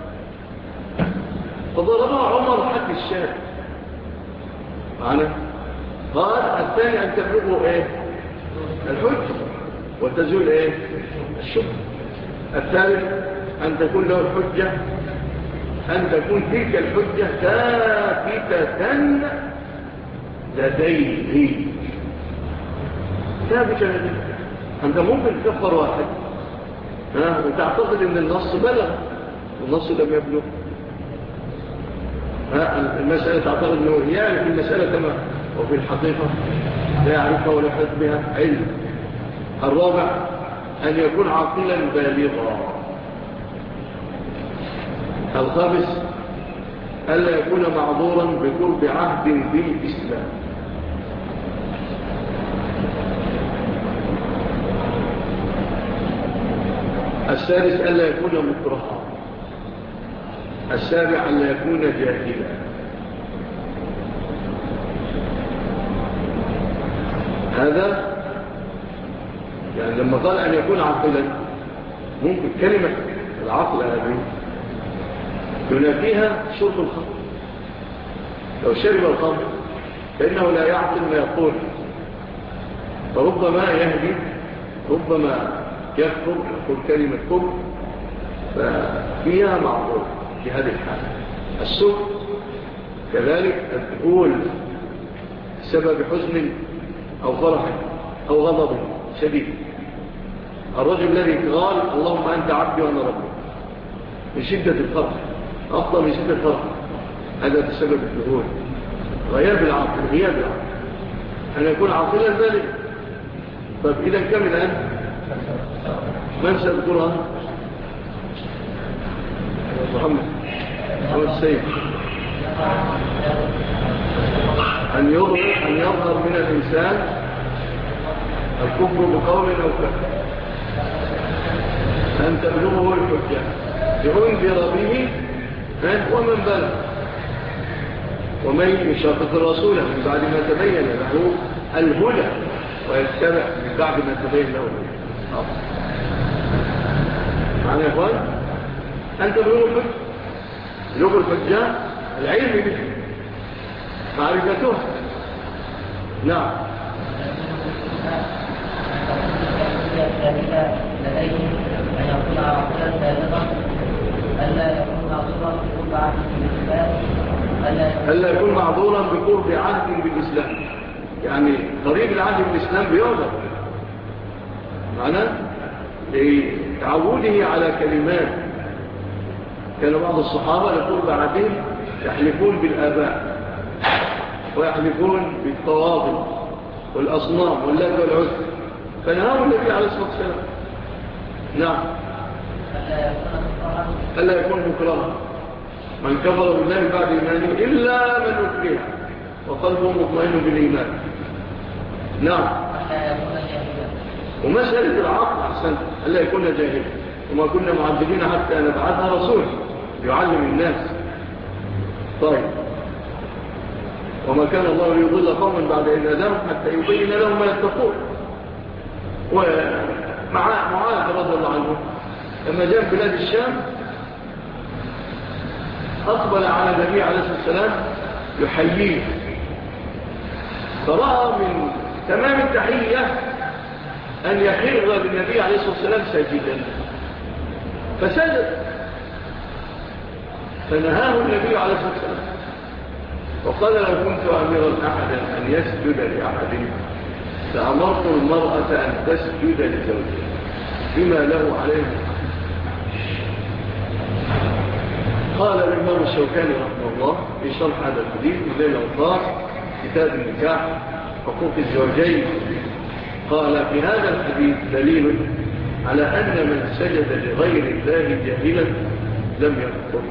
فضربها عمر حق الشارع معنا. قال الثاني أن تبلغه الحج وتزول الشبهة. الثالث أن تكون له الحجة، أن تكون تلك الحجة ثابتة لديه. ثابتة لديه. أنت ممكن تكفر واحد وتعتقد أن النص بلغ والنص لم يبلغ. المسألة تعتقد أنه يعرف المسألة كما وفي الحقيقة لا يعرفها ولا يحدث بها علم. الرابع أن يكون عاقلا بالغا. الخامس ألا يكون معذورا بقرب عهد بالإسلام. السادس ألا يكون مكرها. السابع ألا يكون جاهلا. هذا يعني لما قال أن يكون عاقلا، ممكن كلمة العقل هذه ينافيها شرب الخمر. لو شرب الخمر فإنه لا يعقل ما يقول، فربما يهدي، ربما يكفر، يقول كلمة كفر، ففيها معذور في هذه الحالة. السكر كذلك الدخول سبب حزن أو فرح أو غضب شديد. الرجل الذي قال اللهم أنت عبدي وأنا ربي من شدة الفرح، أفضل من شدة الفرح، هذا بسبب الدخول. غياب العقل، غياب العقل، أن يكون عاقلا ذلك. طيب إذا كم الآن من سيذكرها؟ محمد السيد. أن يظهر من الإنسان الكفر بقول أو فعل، أن تبلغه الحجة لأنذر به ومن بلغ، ومن يشاقق الرسول من بعد ما تبين له الهدى ويتبع من بعد ما تبين له الهدى. معنى يا إخوان أن تبلغه الحجة، بلوغ الحجة العلم به، معرفته. نعم. لديهم أن يكون عاقلا بالغا، ألا يكون معذورا بقرب عهد بالإسلام، ألا يكون معذورا بقرب عهد بالإسلام، يعني قريب العهد بالإسلام بيعذر معناه لتعوده على كلمات. كان بعض الصحابة لقرب عهدهم يحلفون بالآباء ويحلفون بالتواضع والأصنام واللات والعزى، فنهاه النبي عليه الصلاة والسلام. نعم، ألا يكون مكرها، من كفر بالله بعد إيمانه إلا من أكره وقلبه مطمئن بالإيمان. نعم، ومسألة العقل أحسن، ألا يكون جاهلا، وما كنا معذبين حتى نبعثها رسول يعلم الناس. طيب، وما كان الله ليضل قوما بعد إذ هداهم حتى يبين لهم ما يتقون. ومعاذ رضي الله عنه لما جاء بلاد الشام أقبل على النبي عليه الصلاة والسلام يحييه، فرأى من تمام التحية أن يخر بالنبي عليه الصلاة والسلام ساجدا، فسجد، فنهاه النبي عليه الصلاة والسلام وقال: لو كنت أميرا أحدا أن يسجد لأحد لأمرت المرأة أن تسجد لزوجها بما له عليه. قال الإمام الشوكاني رحمه الله في شرح هذا الحديث من ليل الأوطار كتاب النكاح حقوق الزوجين، قال: في هذا الحديث دليل على أن من سجد لغير الله جاهلا لم يكفر.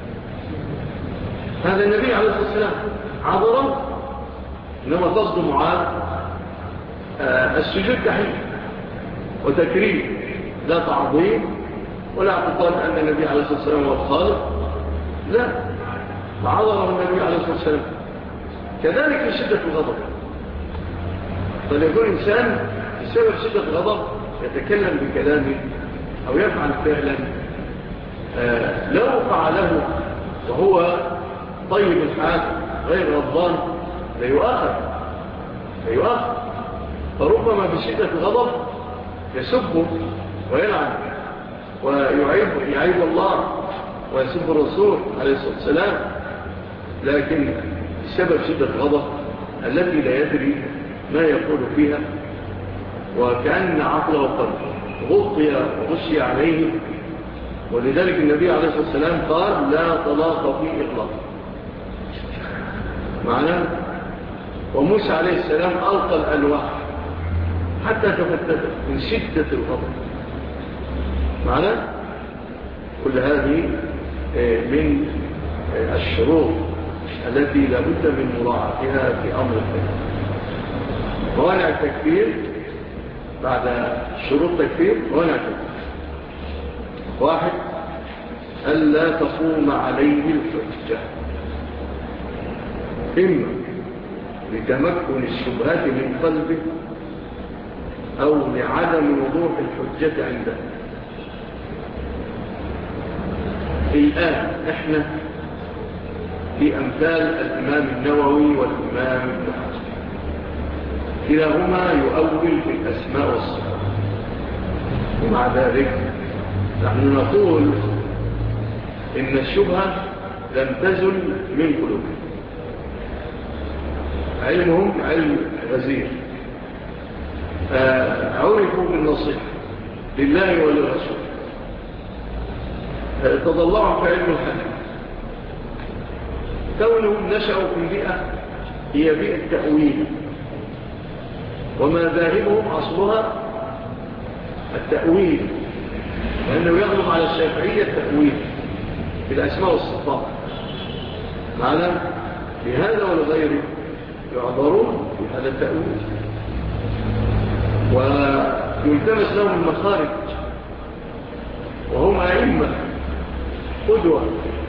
هذا النبي عليه الصلاة والسلام عذره، إنما قصد معاذ السجود تحية وتكريم، لا تعظيم ولا اعتقاد أن النبي عليه الصلاة والسلام هو الخالق، لا، فعذره النبي عليه الصلاة والسلام. كذلك في شدة الغضب، فليكون إنسان بسبب شدة الغضب يتكلم بكلامه أو يفعل فعلا لو فعله وهو طيب الحال غير غضبان ليؤاخذ، فربما بشدة الغضب يسبه ويلعن ويعيب الله ويسب الرسول عليه الصلاة والسلام، لكن بسبب شدة الغضب التي لا يدري ما يقول فيها، وكأن عقله قد غطي وغشي عليه. ولذلك النبي عليه الصلاة والسلام قال: لا طلاق في إطلاق معناه. وموسى عليه السلام ألقى الألواح حتى تفتت من شدة الغضب معناه. كل هذه من الشروط التي لابد من مراعاتها في أمر التكفير. موانع التكفير بعد شروط التكفير: موانع التكفير 1: ألا تقوم عليه الحجة، إما لتمكن الشبهات من قلبه أو لعدم وضوح الحجة عنده. الآن إحنا في أمثال الإمام النووي والإمام ابن حجر، كلاهما يؤول في الأسماء والصفات، ومع ذلك نحن نقول إن الشبهة لم تزل من قلوبهم. علمهم علم غزير، عرفوا بالنصيحة لله وللرسول، تضلعوا في علم الحديث، كونهم نشأوا في بيئة هي بيئة تأويل، ومذاهبهم أصلها التأويل، لأنه يغلب على الشافعية التأويل في الأسماء والصفات. معنا لهذا ولغيره يعذرون في هذا التأويل ويلتمس لهم المخارج، وهم أئمة قدوة.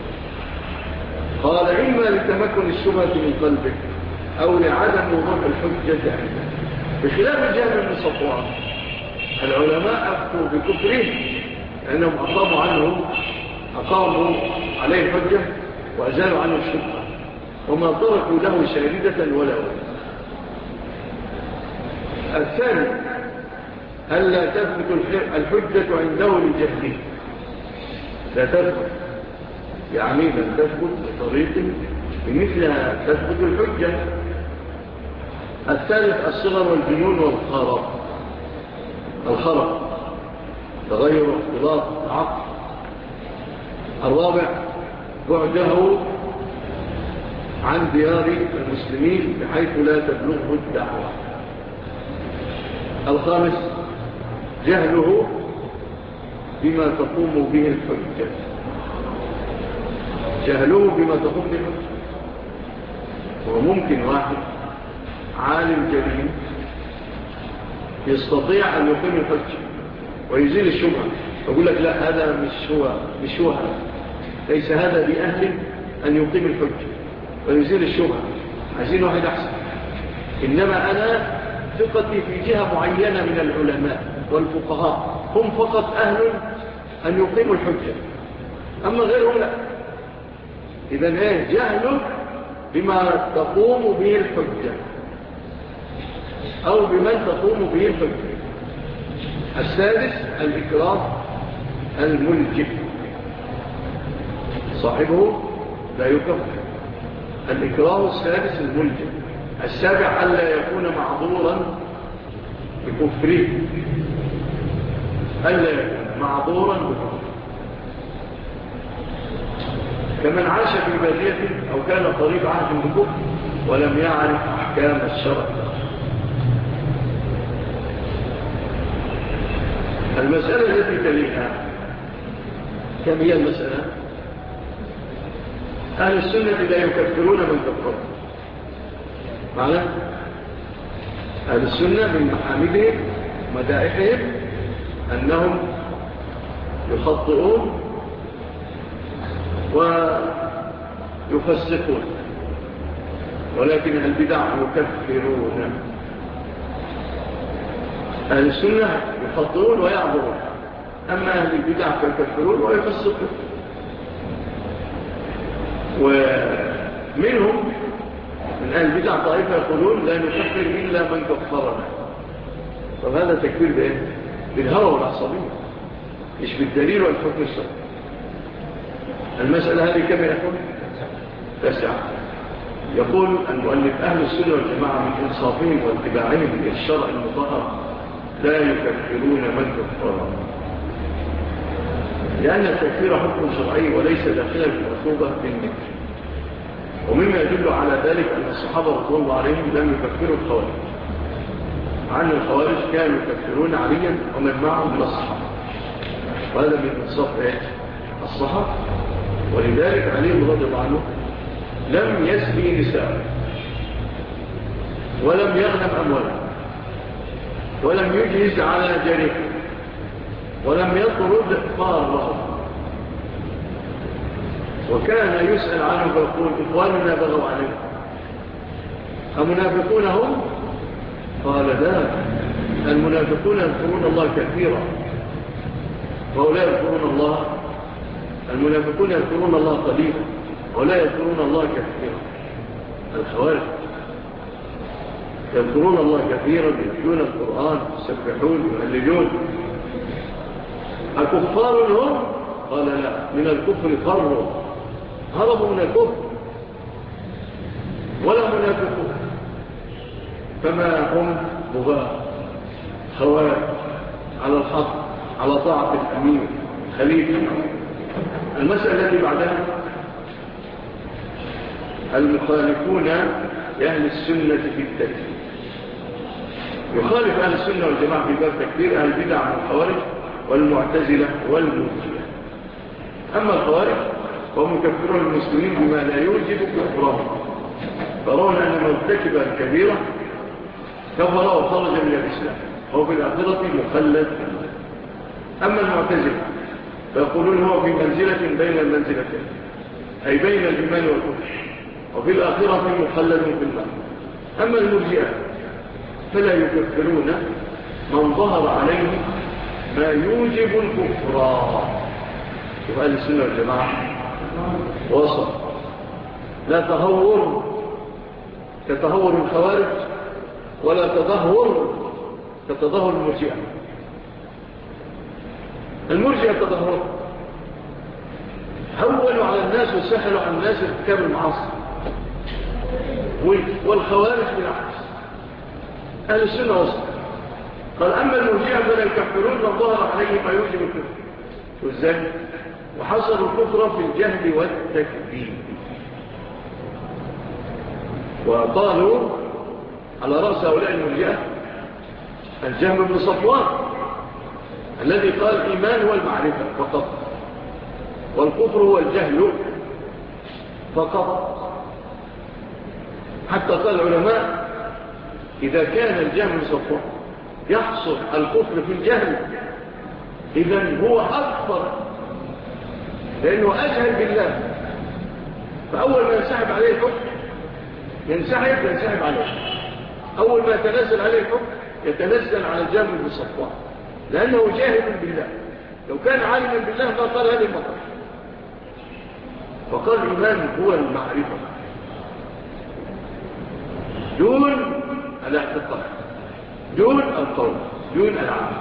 قال: إما لتمكن الشبهة من قلبك أو لعدم وضوح الحجة عنده، بخلاف جهل بن صفوان. العلماء أفتوا بكفره لأنهم أقاموا عليه الحجة وأزالوا عنه الشبهة، وما تركوا له شاردة ولا ولا. الثاني: ألا تثبت الحجة عنده لجهله، لا تثبت، يعني لن تثبت بطريق بمثلها تثبت الحجة. الثالث: الصغر والجنون والخرق، تغير واختلاط العقل. الرابع: بعده عن ديار المسلمين بحيث لا تبلغه الدعوة، الخامس جهله بما تقوم به الحجة. جهله بما تقوم به الحجة. وممكن واحد عالم جليل يستطيع أن يقيم الحجة ويزيل الشبهة، يقول لك لا هذا مش هو هذا، ليس هذا بأهل أن يقيم الحجة ويزيل الشبهة، عايزين واحد أحسن. إنما أنا ثقتي في جهة معينة من العلماء والفقهاء هم فقط أهل أن يقيموا الحجة، أما غيرهم لا. إذن إيه؟ جهلك بما تقوم به الحجة أو بمن تقوم به الحجة. السادس الإكراه الملجئ، صاحبه لا يكفر. الإكراه السادس الملجئ. السابع ألا يكون معذورا بكفره، ألا يكون معذورا بكفره، كمن عاش في بادية أو كان قريب عهد بكفر ولم يعرف أحكام الشرع. المسألة التي تليها كم هي المسألة؟ أهل السنة لا يكفرون من كفر. معنى أهل السنة من محامدهم مدائحهم أنهم يخطئون ويفسقون، ولكن البدع يكفرون. أهل السنة يخطئون ويعبرون، أما أهل البدع يكفرون ويفسقون. ومنهم من أهل البدع طائفة يقولون لا نكفر إلا من كفرنا. طب هذا تكفير بإيه؟ بالهوى والعصبية، مش بالدليل والحكم الشرعي. المسألة هذه كم يكون؟ 9. يقول المؤلف أهل السنة والجماعة من إنصافهم واتباعهم للشرع المطهر لا يكفرون من كفرنا، لأن التكفير حكم شرعي وليس داخلا في العقوبة بالنكر. ومما يدل على ذلك أن الصحابة رضوان الله عليهم لم يكفروا الخوارج، عن الخوارج كانوا يكفرون عليا ومن معهم من الصحابة، وهذا من إنصاف الصحابة. ولذلك علي رضي الله عنه لم يسبي نساء ولم يغنم أموالا ولم يجهز على جريح ولم يطرد فاره، وكان يسأل عنه فيقول إخواننا بغوا عليه أمنافقون هم؟ قال لا، المنافقون يذكرون الله كثيرا ولا يذكرون الله، المنافقون يذكرون الله قليلا ولا يذكرون الله كثيرا. الخوارج يذكرون الله كثيرا، يتلون القرآن، يسبحون، يهللون. أكفار هم؟ قال لا، من الكفر فروا، هربوا من الكفر ولا منافقون، فما هم بغاة خوارج على الحق على طاعة الأمير خليفة. المسألة التي بعدها المخالفون لأهل السنة في التكفير. يخالف أهل السنة والجماعة في باب تكفير أهل البدع عن الخوارج والمعتزلة والمرجئة. أما الخوارج فهم يكفرون المسلمين بما لا يوجب كفرهم، فرون أن من ارتكب الكبيرة كفر وخرج من الإسلام وهو في الآخرة مخلد. أما المعتزلة فيقولون هو في منزلة بين المنزلتين، أي بين الإيمان والكفر، وفي الآخرة مخلد في النار. أما المرجئة فلا يكفرون من ظهر عليه ما يوجب الكفر. يبقى أهل السنة والجماعة وسط، لا تهور كتهور الخوارج ولا تدهور كتدهور المرجئة. المرجئة تدهور، هونوا على الناس وسهلوا على الناس ارتكاب المعاصي، والخوارج بالعكس. أهل السنة وسط، قال أما المرجئة فلا يكفرون من ظهر عليه ما يوجب الكفر. وإزاي؟ وحصلوا الكفر في الجهل والتكذيب، وقالوا على رأس هؤلاء المرجئة الجهم بن صفوان الذي قال الإيمان هو المعرفة فقط، والكفر هو الجهل فقط. حتى قال العلماء إذا كان الجهم بن صفوان يحصل الكفر في الجهل إذن هو أكثر، لأنه أجهل بالله، فأول ما ينسحب عليه الحكم ينسحب عليه، أول ما يتنزل عليه الحكم يتنزل على الجهم بن صفوان، لأنه جاهل بالله. لو كان عالما بالله ما قال هذه المطر. فقال الإيمان هو المعرفة دون الاعتقاد، دون القول، دون العمل.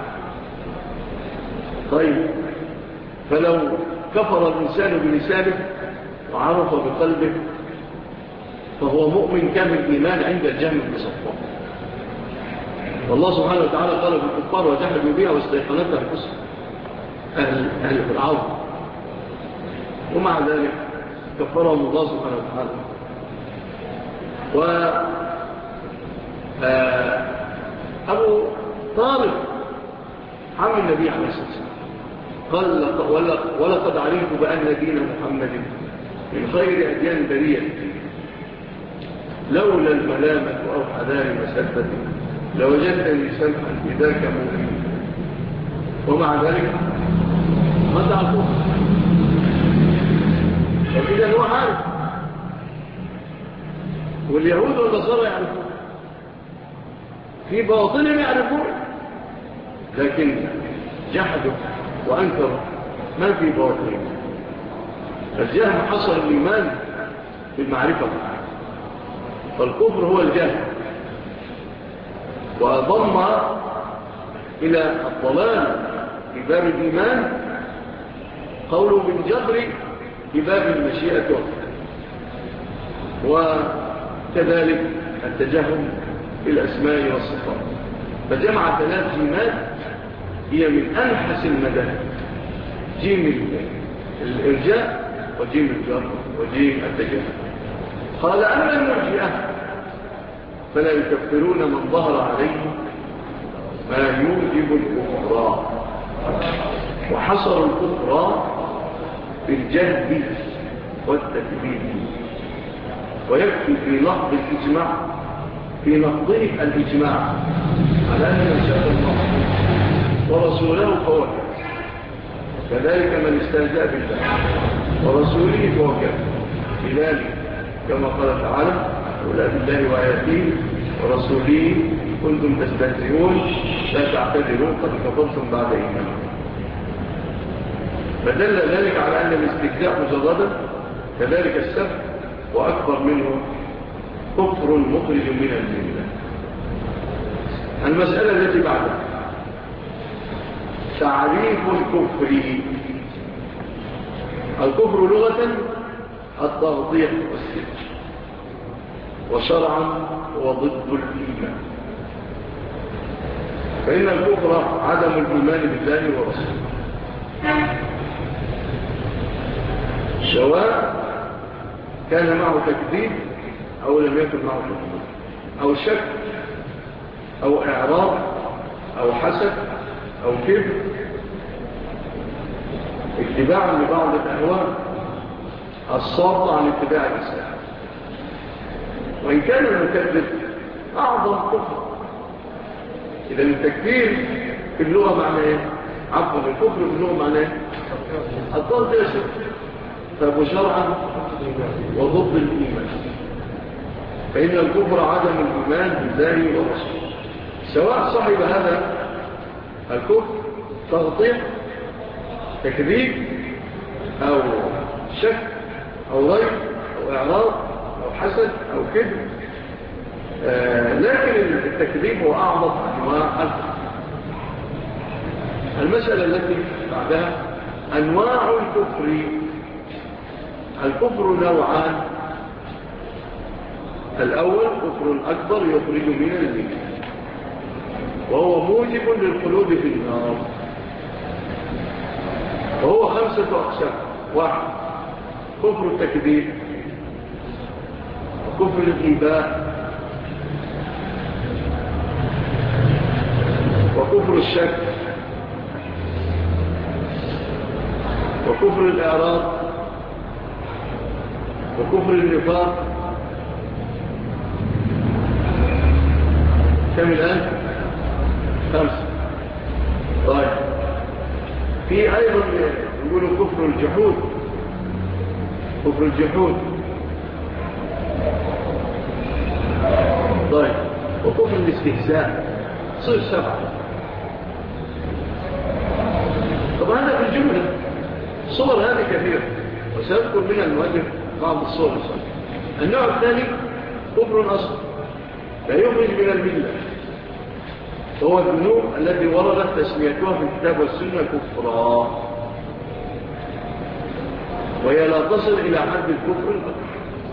طيب، فلو كفر الإنسان بلسانه وعرف بقلبه فهو مؤمن كامل الإيمان عند الجهم بن صفوان. والله سبحانه وتعالى قال في الكفار وجحدوا بها واستيقنتها انفسهم أهل فرعون، ومع ذلك كفرهم الله سبحانه وتعالى. أبو طالب عم النبي عليه الصلاة والسلام قال ولقد علمت بأن دين محمد من خير أديان البرية لولا الملامة أو حذار مسدة لوجدني سمحا بذاك مؤمن. ومع ذلك ما تعرفون، فإذا هو عارف، واليهود والنصارى يعرفون، في باطنهم يعرفون، لكن جحدوا وأنكروا ما في باطنهم. الجهل حصل الإيمان بالمعرفة، فالكفر هو الجهل، وضم إلى الضلال في باب الإيمان قوله بالجبر في باب المشيئة وكذلك التجهم في الأسماء والصفات. فجمع 3 جيمات هي من أنحس المذاهب، جيم الإرجاء وجيم الجبر وجيم التجهم. قال أما المرجئة فلا يكفرون من ظهر عليه ما يوجب الكفر، وحصروا الكفر بالجهل والتكذيب. ويكفي في لفظ الإجماع في نقضه الإجماع على أن من شاء الله ورسوله فهو كافر، كذلك من استهزأ بالله ورسوله فهو كافر بذلك، كما قال تعالى قل بالله وآياته ورسوله كنتم تستهزئون لا تعتذروا قد كفرتم بعد إيمانكم. فدل ذلك على أن الاستهزاء مجردا كذلك السب وأكبر منه كفر مخرج من الملة. المسألة التي بعدها تعريف الكفر. الكفر لغة التغطية والستر، وشرعا هو ضد الإيمان. فإن الكفر عدم الإيمان بالله ورسوله، سواء كان معه تكذيب أو لم يكن معه تكذيب، أو شك أو إعراض أو حسد أو كبر، اتباعا لبعض الأهواء الصارطة عن اتباع الإسلام. وإن كان المكذب أعظم كفر. إذا التكفير في اللغة معناه إيه؟ عفوا، الكفر في اللغة معناه الضد يسر، فهو شرعا وضد الإيمان. فإن الكفر عدم الإيمان بالله ورسوله، سواء صاحب هذا الكفر تغطية تكذيب أو شك أو ريب أو إعراض أو حسد أو كذب. لكن التكذيب هو أعظم أنواع الكفر. المسألة التي بعدها أنواع الكفر. الكفر نوعان: الأول كفر أكبر يخرج من الملة وهو موجب للخلود في النار، وهو 5 أقسام. 1 كفر التكذيب، وكفر الإيباء، وكفر الشك وكفر الإعراض وكفر النفاق. كم الآن؟ 5. طيب في أيضا يقولوا كفر الجحود. كفر الجحود. طيب وكفر الاستهزاء. صير 7. طبعا هذا في الجملة. الصور هذه كثيرة وسأذكر منها المؤلف بعض الصور الصحيحة. النوع الثاني كفر أصغر لا يخرج من الملة، وهو الذنوب التي وردت تسميتها في الكتاب والسنة كفرا، وهي لا تصل إلى حد الكفر الأكبر.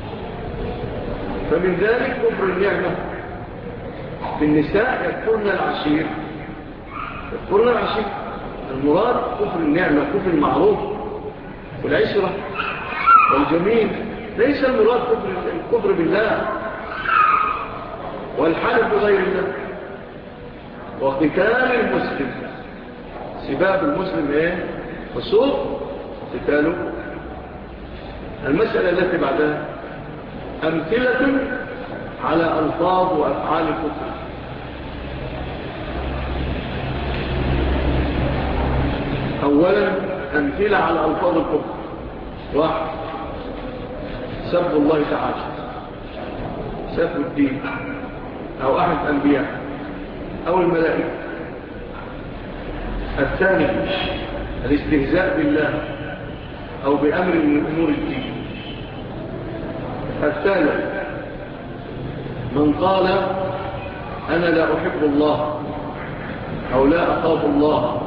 فمن ذلك كفر النعمة. في النساء يكفرن العشير. يكفرن العشير. المراد كفر النعمة، كفر المعروف والعشرة والجميل. ليس المراد الكفر بالله والحلف بغير الله وقتال المسلم. سباب المسلم ايه؟ فسوق قتاله. المسألة التي بعدها أمثلة على ألفاظ وأفعال الكفر. أولا أمثلة على ألفاظ الكفر. 1 سب الله تعالى، سب الدين أو أحد الأنبياء أو الملائكة. الثاني الاستهزاء بالله أو بأمر من أمور الدين. الثالث من قال أنا لا أحب الله أو لا أخاف الله.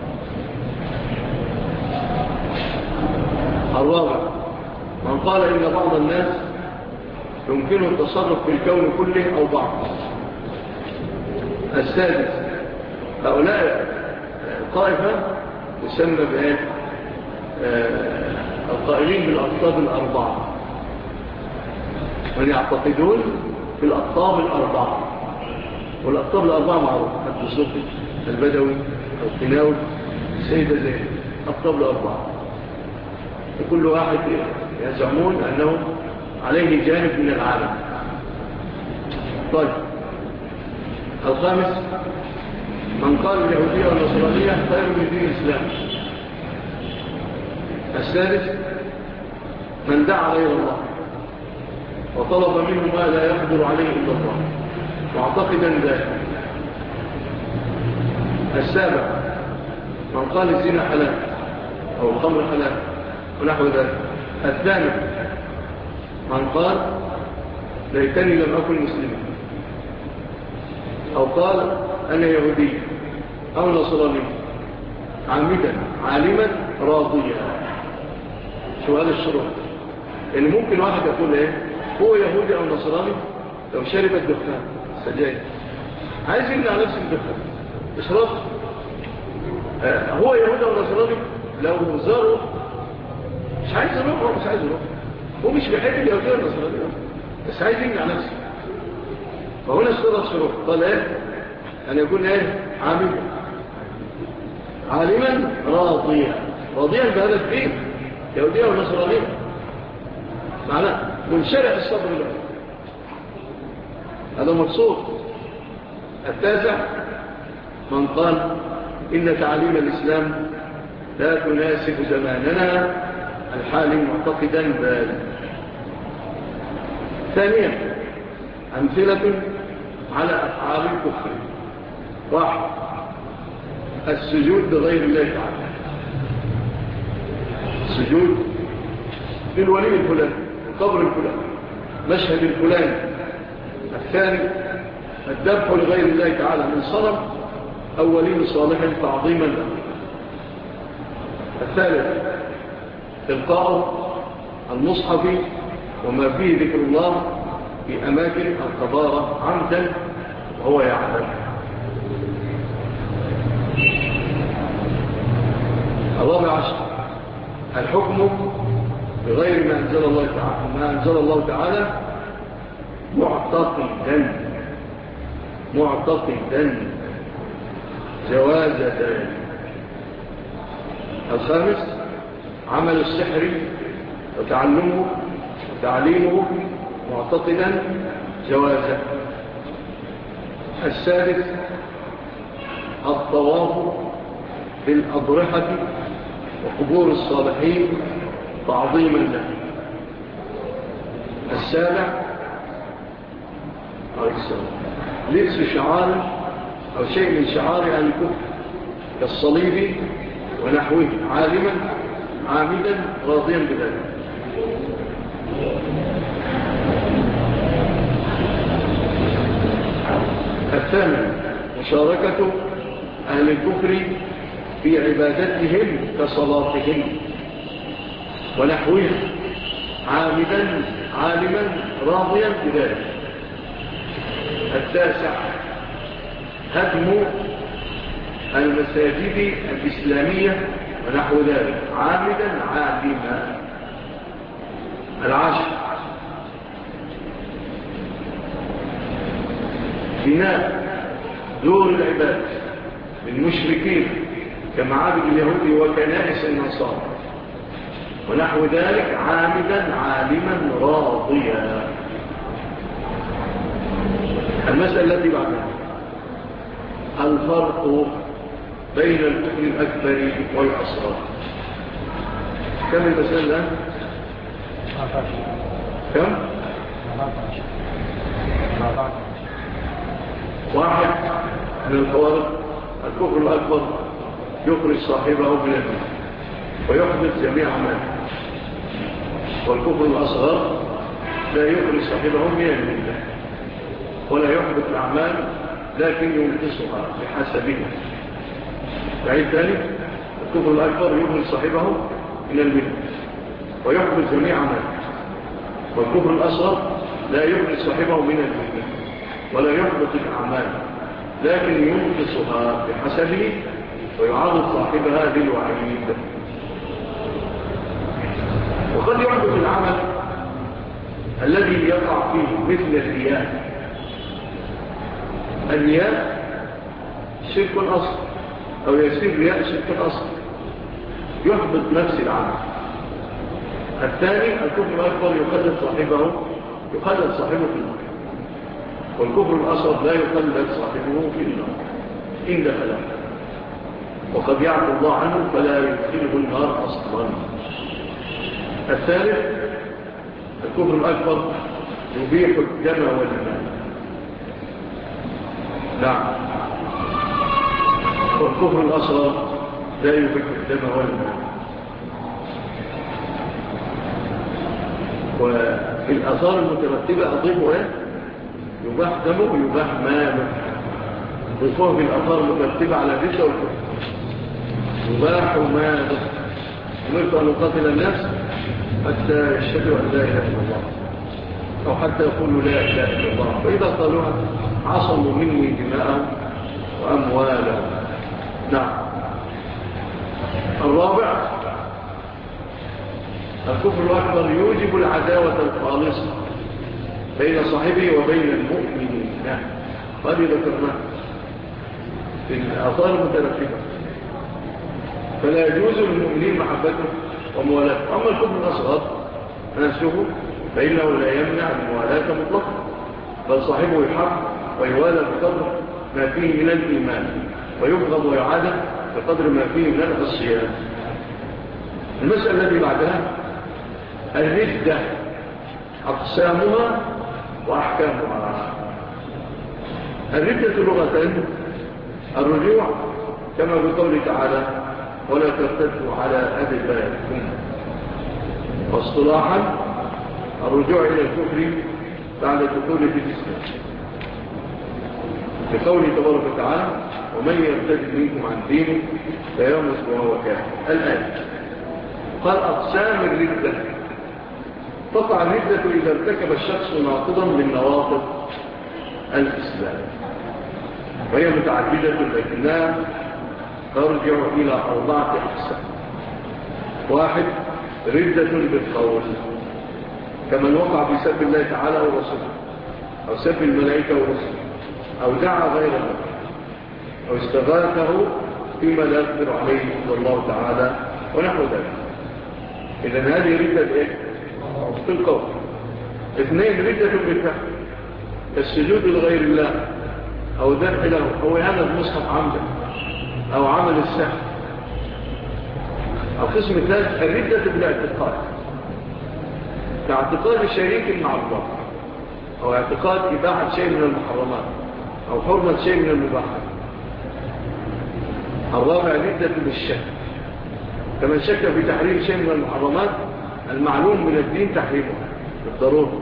الرابع من قال إن بعض الناس يمكنه التصرف في الكون كله أو بعض. السادس هؤلاء طائفة يسمى بإيه؟ القائلين بالأقطاب الأربعة، من يعتقدون في الأقطاب الأربعة. والأقطاب الأربعة معروف، حتى الصوفي البدوي القناوي السيدة زين. أقطاب الأربعة وكل واحد يزعمون أنه عليه جانب من العالم. طيب الخامس من قال اليهودية والنصرانية خير من دين الإسلام. السادس من دعا غير الله وطلب منه ما لا يقدر عليه إلا الله معتقدا ذلك. السابع من قال الزنا حلال أو الخمر حلال ونحو ذلك. الثامن من قال ليتني لم أكن مسلما، أو قال أنا يهودي أو نصراني عامدا عالما راضيا. شو هذا الشروط؟ يعني ممكن واحد يقول ايه هو يهودي أو نصراني لو شرب الدخان السجاير عايز يمنع نفسه الدخان إشراف. هو يهودي أو نصراني لو زاره مش عايز يروح، هو مش عايز يروح، هو مش بيحب اليهودية والنصرانية بس عايز يمنع نفسه. فهنا شروط. قال ايه أن يكون ايه عاملا عالما راضيا بهذا الدين يهودية والنصرانية معناه منشرح الصبر له، هذا مقصود. التاسع من قال إن تعاليم الإسلام لا تناسب زماننا الحالي معتقدا ذلك. ثانيا أمثلة على أفعال الكفر. 1 السجود لغير الله تعالى، السجود للولي الفلاني، القبر الفلاني، مشهد الفلاني. الثاني الذبح لغير الله تعالى من صنم أو ولي صالح تعظيما له. الثالث إلقاء المصحف وما فيه ذكر الله في أماكن القبارة عمدا وهو يعلم. الرابع عشر الحكم بغير ما أنزل الله تعالى معتقدا جواز ذلك. الخامس عمل السحر وتعلمه وتعليمه معتقدا جوازه. السادس الطواف بالأضرحة وقبور الصالحين تعظيما له. السابع لبس شعار أو شيء من شعار الكفر كالصليب ونحوه عالما عامدا راضيا بذلك. الثامن مشاركة أهل الكفر في عبادتهم كصلاتهم ونحوه عامدا عالما راضيا بذلك. التاسع هدم المساجد الإسلامية ونحو ذلك عامدا عالما. العاشر بناء دور العباد للمشركين كمعابد اليهود وكنائس النصارى ونحو ذلك عامدا عالما راضيا. المسألة التي بعدها الفرق بين الكفر الأكبر والأصغر. كم المسألة؟ كم؟ 14. واحد من الفوارق الكفر الأكبر يخرج صاحبه من المال ويحدث جميع ماله، والكفر الأصغر لا يخرج صاحبه من المال ولا يحدث الأعمال لكن ينقصها بحسبها. بعيد ثاني الكفر الأكبر يخرج صاحبه من المال ويحدث جميع ماله، والكفر الأصغر لا يخرج صاحبه من المال ولا يحبط الأعمال لكن ينقصها بحسبه ويعرض صاحبها للوعيد. وقد يحدث العمل الذي يقع فيه مثل الرياء. الرياء شرك أصل أو يصير رياء شرك أصل يحبط نفس العمل. الثاني الكفر الأكبر يخلد صاحبه في النار، والكفر الأصغر لا يخلد صاحبه في النار إن دخله، وقد يعفو الله عنه فلا يدخله النار أصلا. الثالث الكفر الأكبر يبيح الدم والمال. نعم، والكفر الأصغر لا يبيح الدم والمال. وفي الآثار المترتبة أضيفوا يباح دمه ويباح ماله. ضيفوه في الآثار المترتبة على الرشا والكفر يباح ماله. أمرت أن أقاتل الناس حتى يشهدوا أن لا إله إلا الله أو حتى يقولوا لا إله إلا الله، فإذا قالوها عصموا مني دماءهم وأموالهم. نعم. الرابع الكفر الأكبر يوجب العداوة الخالصة بين صاحبه وبين المؤمنين. نعم، هذه ذكرناها في الآثار المترتبة، فلا يجوز للمؤمنين محبته وموالاته. أما الكفر الأصغر نفسه فإنه لا يمنع الموالاة مطلقا، بل صاحبه يحب ويوالى بقدر ما فيه من الإيمان ويبغض ويعادل بقدر ما فيه من العصيان. المسألة التي بعدها الردة أقسامها وأحكامها. الردة لغة الرجوع كما بقول تعالى ولا ترتدوا على أدباركم، واصطلاحا الرجوع إلى الكفر بعد الدخول في الإسلام، بقوله تبارك وتعالى ومن يرتد منكم عن دينه فيمت وهو كافر. الآن قال أقسام الردة. تقع الردة إذا ارتكب الشخص ناقضا من نواقض الإسلام، وهي متعددة لكنها ترجع إلى 4 أقسام. 1 ردة بالقول كمن وقع في سب الله تعالى ورسوله أو سب الملائكة ورسوله أو دعا غير الله أو استغاثه فيما لا يقدر عليه الله تعالى ونحو ذلك. إذن هذه ردة إيه؟ في القول. اثنين ردة بالفعل السجود لغير الله أو ذبح له أو إهانة المصحف عمدا أو عمل السحر. القسم الثالث الردة بالاعتقاد كاعتقاد شريك مع الله أو اعتقاد إباحة شيء من المحرمات أو حرمة شيء من المباحات. الرابع ردة بالشك كمن شك في تحريم شيء من المحرمات المعلوم من الدين تحريمه بالضرورة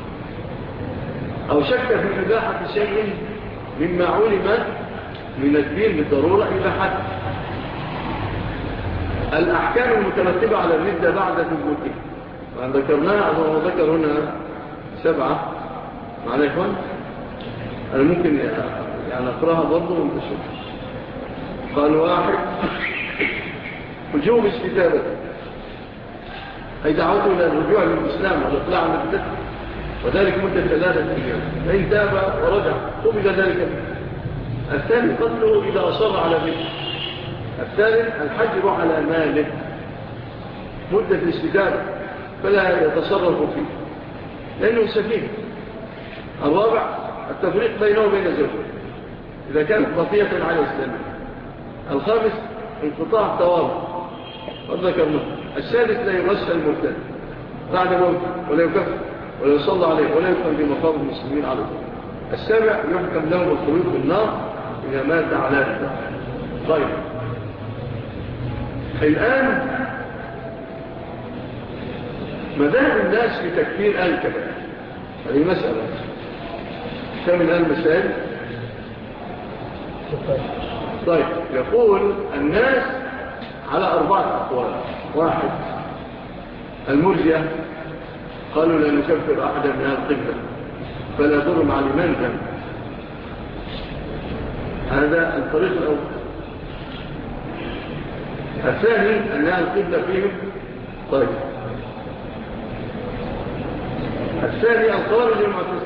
أو شك في إباحة شيء مما علم من الدين بالضرورة إباحته. الأحكام المترتبة على الردة بعد ثبوته وأن ذكرناها وذكر هنا 7 معنى إخوان أنا ممكن يعني أقرأها برضو وانتشر. قال 1 وجوب استتابة أي دعوته إلى الرجوع للإسلام والإقلاع عن الردة وذلك مدة 3 أيام فإن تاب ورجع قبل ذلك منه. الثاني قتله إذا أصر على ذلك. الثالث الحجر على ماله مدة الاستتابة فلا يتصرف فيه لأنه سفيه. الرابع التفريق بينه وبين زوجه إذا كانت بقية على إسلامه. الخامس انقطاع التوابع وذكرنا. السادس لا يغسل المرتد بعد موته ولا يكفر ولا يصلى عليه ولا يدخل بمقام المسلمين على ذلك. السابع يحكم له بالخلود في النار إذا مات على ذلك. طيب الآن مذاهب الناس في تكفير أهل الكبائر هذه مسألة كم من المسائل. طيب يقول الناس على 4 أقوال. 1 المرجئة قالوا لا نكفر أحدا من أهل القبلة فلا ضر مع الإيمان ذنب. هذا الطريق الأول. الثاني أن أهل القبلة فيهم طيب. الثاني الخوارج المعتزلة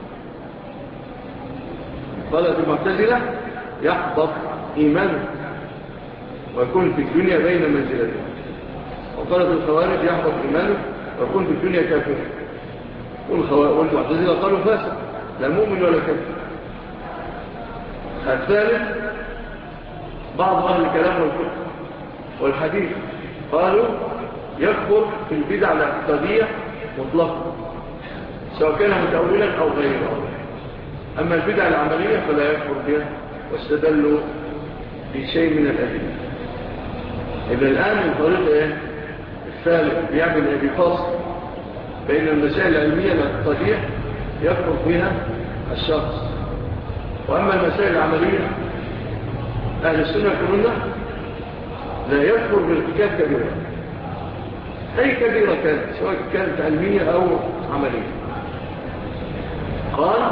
قالت المعتزلة يحبط إيمانه ويكون في الدنيا بين منزلته. وقالت الخوارج يحبط إيمانه ويكون في الدنيا كافر. والمعتزلة قالوا فاسق لا مؤمن ولا كافر. الثالث بعض أهل الكلام والفقه والحديث قالوا يكفر في البدع الاعتقادية مطلقا سواء كان متأولا أو غير متأول. أما البدع العملية فلا يكفر بها واستدلوا بشيء من الأدلة. إذا الآن الطريق الثالث بيعمل بفصل بين المسائل العلمية الاعتقادية يكفر فيها الشخص. وأما المسائل العملية أهل السنة يقولون لا يكفر بالارتكاب كبيرة أي كبيرة كانت سواء كانت علمية أو عملية. قال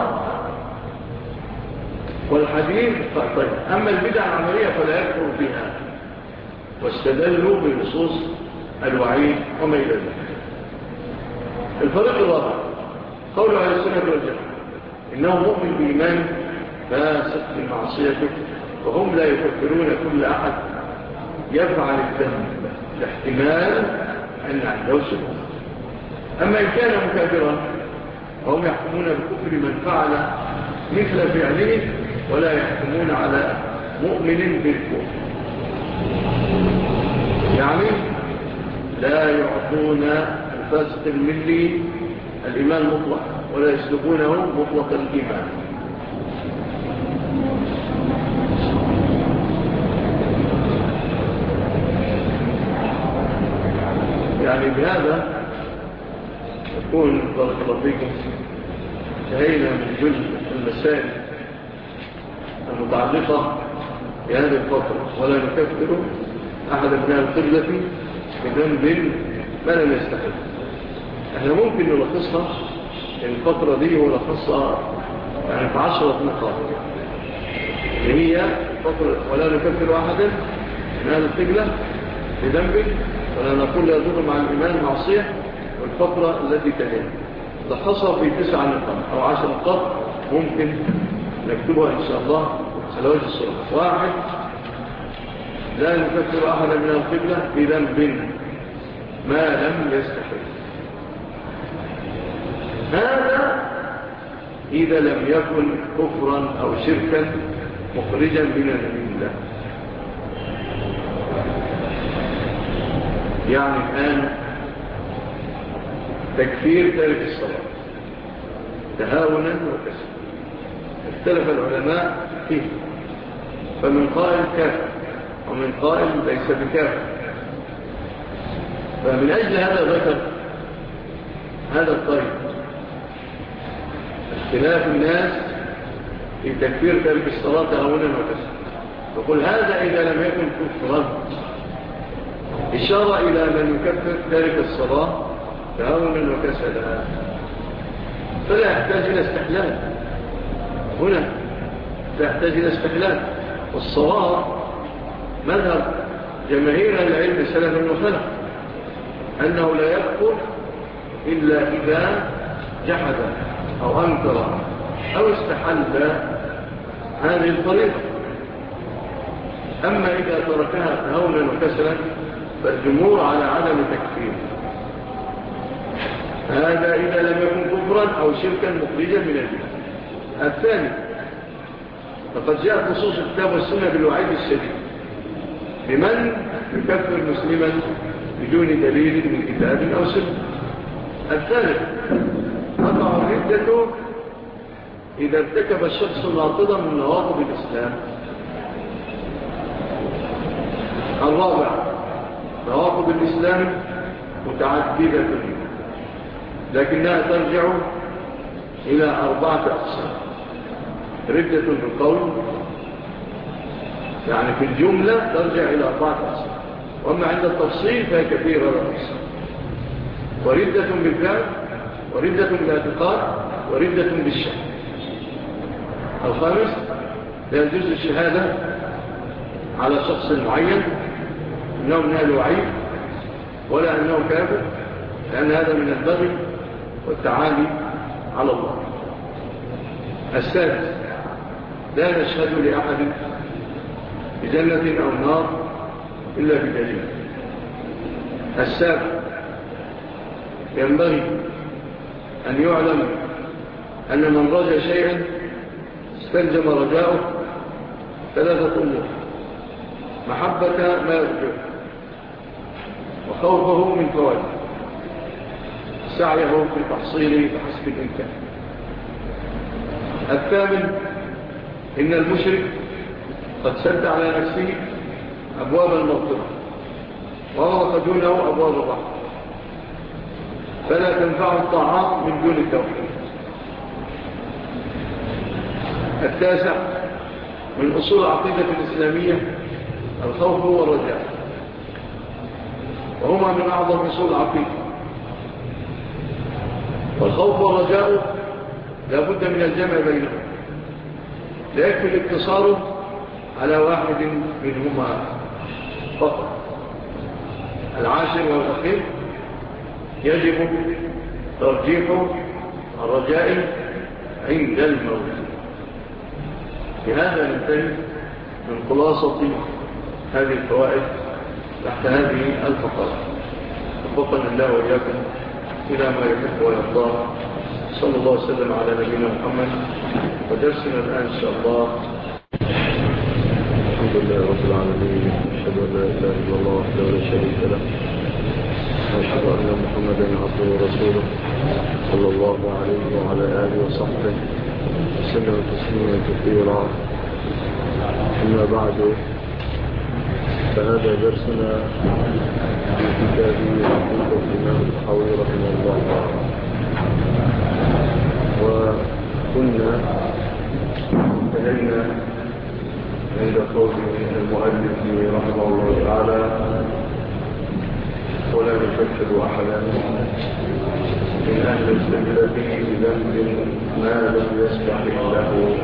والحديث طيب أما البدع العملية فلا يكفر بها واستدلوا بنصوص الوعيد وما إلى ذلك. الفريق الرابع قول أهل السنة والجماعة إنه مؤمن بإيمان فاسق بمعصيته وهم لا يكفرون كل أحد يفعل الذنب لاحتمال أن عنده شبهة. أما إن كان مكافرا فهم يحكمون بكفر من فعل مثل فعله ولا يحكمون على مؤمن بالكفر. يعني لا يعطون الفاسق الملي الإيمان مطلق ولا يسلبونه مطلق الإيمان. يعني بهذا يكون بارك الله فيكم انتهينا من جزء المسائل المتعلقة بهذه الفترة. ولا نكفر أحد من القبلة بذنب ما لم يستحق. احنا ممكن نلخصها الفترة دي ولخصها يعني في 10 نقاط اللي هي فترة ولا نكفر أحدا من أهل القبلة بذنب ولا نقول لا يضر مع الإيمان معصية. والفترة التي تليها لخصها في 9 نقاط أو 10 نقاط ممكن نكتبها إن شاء الله على وجه الصراحة. واحد لا نكفر أحدا من القبلة بذنب ما لم يستحل، هذا إذا لم يكن كفرا أو شركا مخرجا من الملة. يعني الآن تكفير تارك الصلاة تهاونا وكسلا اختلف العلماء فيه، فمن قائل كافر ومن قائل ليس بكافر. فمن أجل هذا ذكر هذا القيد اختلاف الناس في تكفير تارك الصلاة تهاونا وكسلا. يقول هذا إذا لم يكن كفرا، إشارة إلى من يكفر تارك الصلاة تهاونا وكسلا، فلا يحتاج إلى استحلال. هنا لا يحتاج إلى استحلال. والصواب مذهب جماهير العلم سلفا وخلفا أنه لا يكفر إلا إذا جحد أو أنكر أو استحل هذه الطريقة. أما إذا تركها تهاونا وكسلا فالجمهور على عدم تكفير، هذا إذا لم يكن كفرا أو شركا مخرجا من الملة. الثاني، فقد جاءت نصوص الكتاب والسنة بالوعيد الشديد لمن يكفر مسلما بدون دليل من كتاب أو سنة. الثالث، تقع الردة إذا ارتكب الشخص ناقضا من نواقض الإسلام. الرابع، نواقض الإسلام متعددة لكنها ترجع إلى 4 أقسام. ردة بالقول، يعني في الجملة ترجع إلى 4 أقسام، وأما عند التفصيل فهي كثيرة الأقسام. وردة بالفعل، وردة بالاعتقاد، وردة بالشك. الخامس، لا يجوز الشهادة على شخص معين إنه من أهل وعيد ولا أنه كافر، لأن هذا من البغي والتعالي على الله. السادس، لا نشهد لأحد بجنة أو نار إلا بدليل. السابع، ينبغي أن يعلم أن من رجى شيئا استلزم رجاؤه 3 أمور: محبة ما يرجوه، وخوفه من فواته، سعيه في تحصيله بحسب الإمكان. الثامن، إن المشرك قد سد على نفسه أبواب المغفرة وغلق دونه أبواب الرحمة، فلا تنفع الطاعات من دون التوحيد. التاسع، من أصول العقيدة الإسلامية الخوف والرجاء، وهما من أعظم أصول العقيدة. والخوف والرجاء لا بد من الجمع بينهم، لا يكفي الاقتصار على واحد منهما فقط. العاشر والأخير، يجب ترجيح الرجاء عند الموت. بهذا ننتهي من خلاصة هذه الفوائد تحت هذه الفقرات. وفقنا الله وإياكم إلى ما يحب ويرضى. صلى الله وسلم على نبينا محمد. ودرسنا الآن إن شاء الله. الحمد لله رب العالمين، أشهد أن لا إله إلا الله وحده لا شريك له، وأشهد أن محمدا عبده ورسوله صلى الله عليه وعلى آله وصحبه وسلم تسليما كثيرا. أما بعد، فهذا درسنا في كتاب عقيدة الإمام الطحاوي رحمه الله تعالى. وكنا انتهينا عند قول المؤلف رحمه الله تعالى: ولا نكفر أحدا من أهل القبلة بذنب ما لم يستحق له،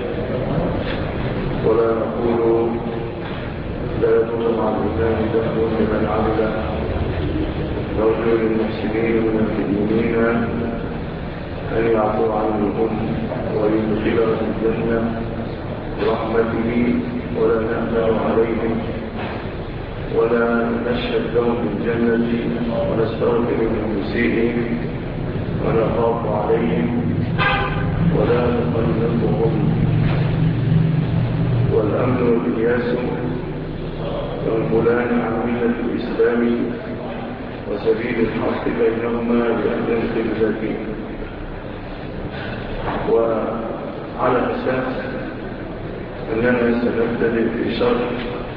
ولا نقول لا يكون مع الإمام ذنب لمن عمل نرجو للمحسنين من المؤمنين أن يعفو عنهم ويدخلهم الجنة برحمته ولا نأمل عليهم ولا نشهد لهم بالجنة ونستغفر لمسيئهم ونخاف عليهم ولا نقلقهم. والأمن والإياس ينقلان عن ملة الإسلام وسبيل الحق بينهما لأهل الخلافين. وعلى أساس أننا سنبتدئ في شرح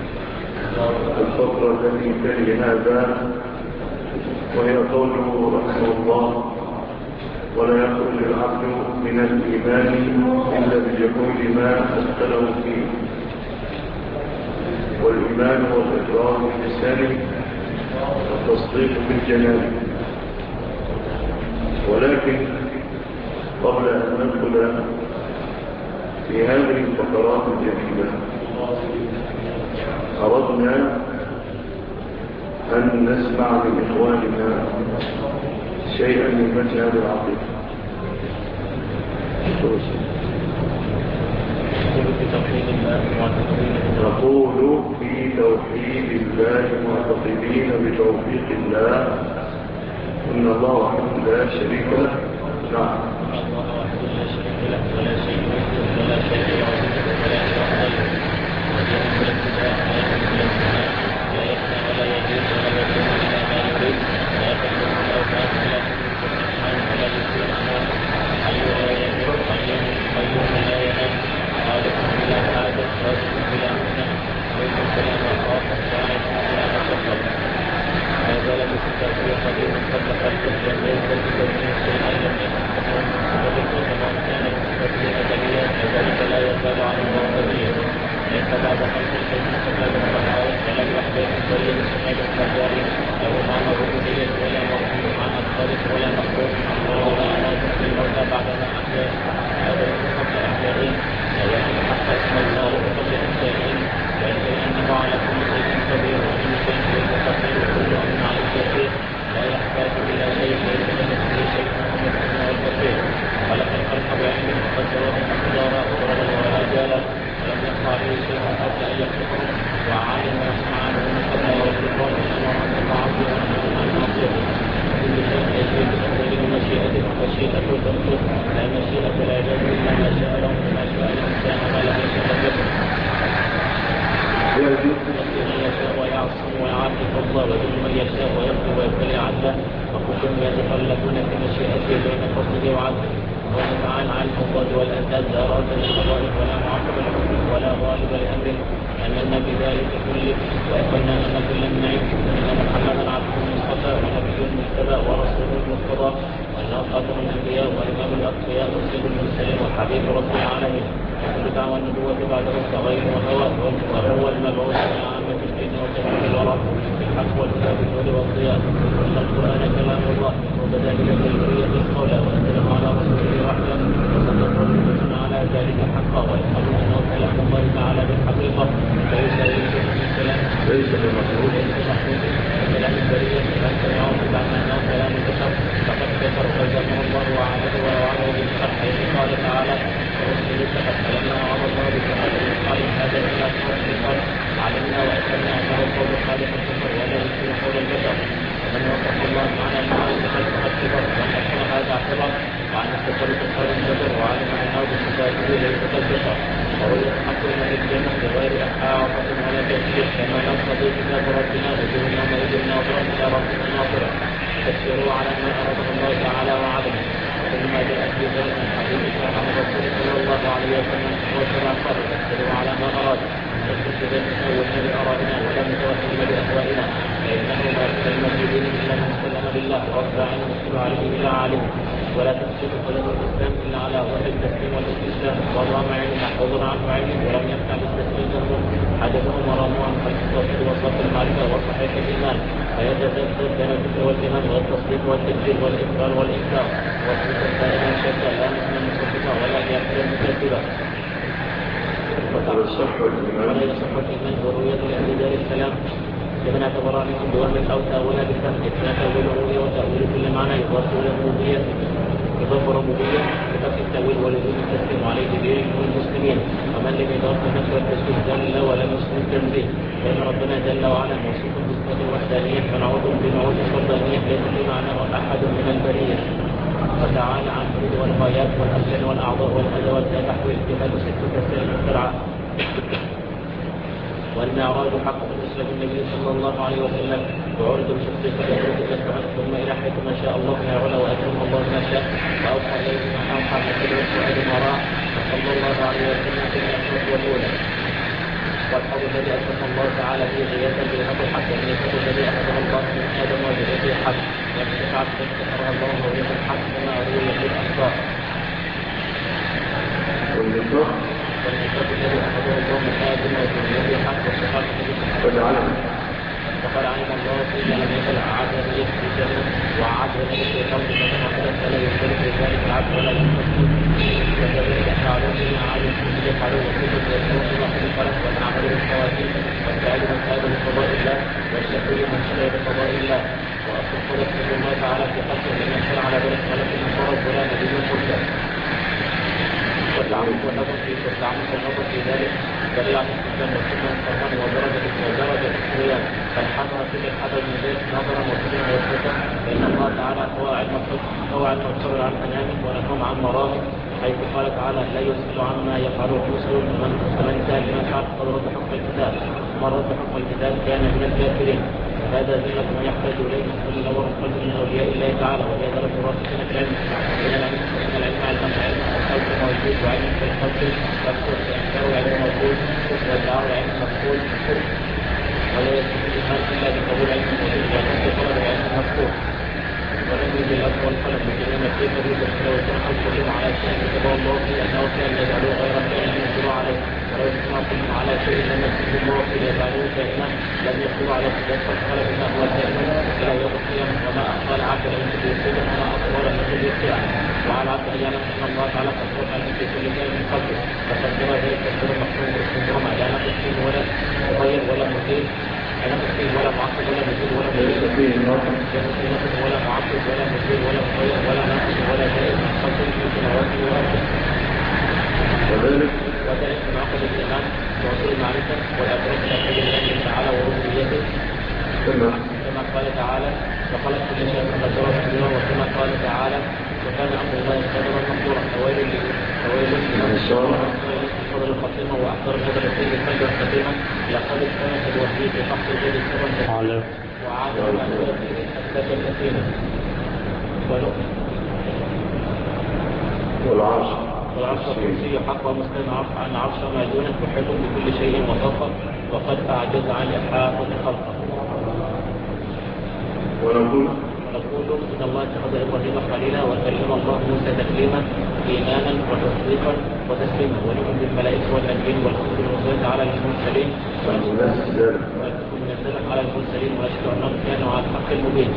الفقرة التي تلي هذا، وهي قوله رحمه الله: ولا يخرج العبد من الإيمان إلا بجحود ما أدخله فيه. والإيمان هو الإقرار باللسان والتصديق بالجنان. ولكن قبل أن ندخل في هذه الفقرات الجديدة أردنا أن نسمع من إخواننا شيئا من مجال العقيدة. نقول في توحيد الله معتقدين بتوفيق الله إن الله وحده لا شريك له. نعم. ولا يصح الإيمان برؤية لأهل دار السلام لمن اعتبر منهم بوهم أو تأويل بفهم لا تأويل الرؤية وتأويل كل معنى يضاف إلى الربوبية إضافة ربوبية بفتح التأويل ولزوم التسليم عليه دين المسلمين. ومن لم يضاف النفس والتسليم جل ولم يسلم التنزيل، فإن ربنا جل وعلا موصوف بصفة الوحدانية فنعوذ بنعوذ الفردانية ليس في معناه أحد من البرية. وتعالى عن الحدود والغايات والأبدان والأعضاء والأدوات لا تحوي اجتهاد ستة سائر المخترعات. والمعراج حق الإسلام النبي صلى الله عليه وسلم وعرض الشخصية فليكون ثم إلى حيث ما شاء الله ما علا وأكرم الله ما شاء وأوحى إليه ما أوحى من كل وسؤال ما رأى صلى الله عليه وسلم في الأسماء والأولى. والحوض الذي أسمى الله تعالى فيه غياثا بالحق الحق والميثاق الذي أخذه الله من آدم وذريته الحق والشفاعة التي ذكرها الله وهي الحق كما روي في الأخبار. والميثاق الذي أخذه الله من آدم وذريته الحق والشفاعة التي وقال علم الله فيما لم يكن أعاد ذلك في الجنة وأعاد ذلك في الأرض فمن أخذت فلا يختلف في ذلك العبد ولا يختلف. وكذلك فعلوا فيما عادوا فيه يفعلوا وكتب ويسرون فيما قد خلق ونعمل بالخواتيم والسعيد من سعيد بقضاء الله والشقي من شقي بقضاء الله. وأصل خلق من الله تعالى في خلقه لم يشرع على ذلك خلق من فرض ولا نبي مرسل. والتعمق والنظر في ذلك دليل على الاستسلام والسنة والفرمان ودرجة الصيام فالحذر في الحذر من ذلك نظرا وسلما والفتح فإن الله تعالى هو علم الصبر عن منامه ونههم عن مرامه حيث قال تعالى لا يسأل عما يفعله المسلم فمن كان لما فعل فقد رد حكم الكتاب ومن رد حكم الكتاب كان من الكافرين. هذا ذلك ما يحتاج إليه كل نور قلب من أولياء الله تعالى وهي درجة الراسخين في العلم من العلم على العلم والخلق موجود وعلم في الخلق يذكر إنكار علم موجود ويدعو علم مفقود ولا يستطيع الإيمان إلا بقبول علم موجود ويكون طلب علم مفقود ولم يجد الأرض والقلم بجميع كيف يوجد لو كان كلهم على شيء كتبه الله في أنه كان يجعله غير كائن يجروا عليه ولو اجتمع كلهم على شيء لم يكتب الله في يجعله كائنا لم يكتبوا على صدق فالخلق ما هو كائن إلى يوم القيامة وما أخبر عبد أن يكتب يصيبه وما أخبر أن يكتب يصيبه وعلى عبد أن يعلم أن الله تعالى قد وقع في كل شيء من قبله فقدر ذلك السر المحكوم بالسندروم لا نقص فيه ولا مغير ولا مثير لا نقص فيه ولا معقد ولا مثير ولا مغير ولا معقد ولا مثير ولا مغير ولا ناقص ولا زائد خلق في سماواته وأرضه. وذلك معقد الإيمان وأصول المعرفة والأدراك الأخير لله تعالى وربوبيته كما قال تعالى وخلق كل شيء فقدره تقديرا وكما قال تعالى وكان أمر الله قدرا مقدورا فويل لمن فضل الخاتمة وأحضر هذا الخير الفجر الخاتمة لقد كانت الوحي في حق الغير سرا وعاد على ذلك أسباب كثيرة والعرش الكرسي حق ومستوى عن عرش ما دونه محيط بكل شيء وفقه وقد أعجز عن إحاطة خلقه. ونقول إن الله اتخذ إبراهيم خليلا وكلم الله موسى تكليما إيمانا وتصديقا وتسليما ونؤمن بالملائكة والأنبياء والكتب المنزلة على المرسلين على المرسلين ونشهد أنهم كانوا على الحق المبين.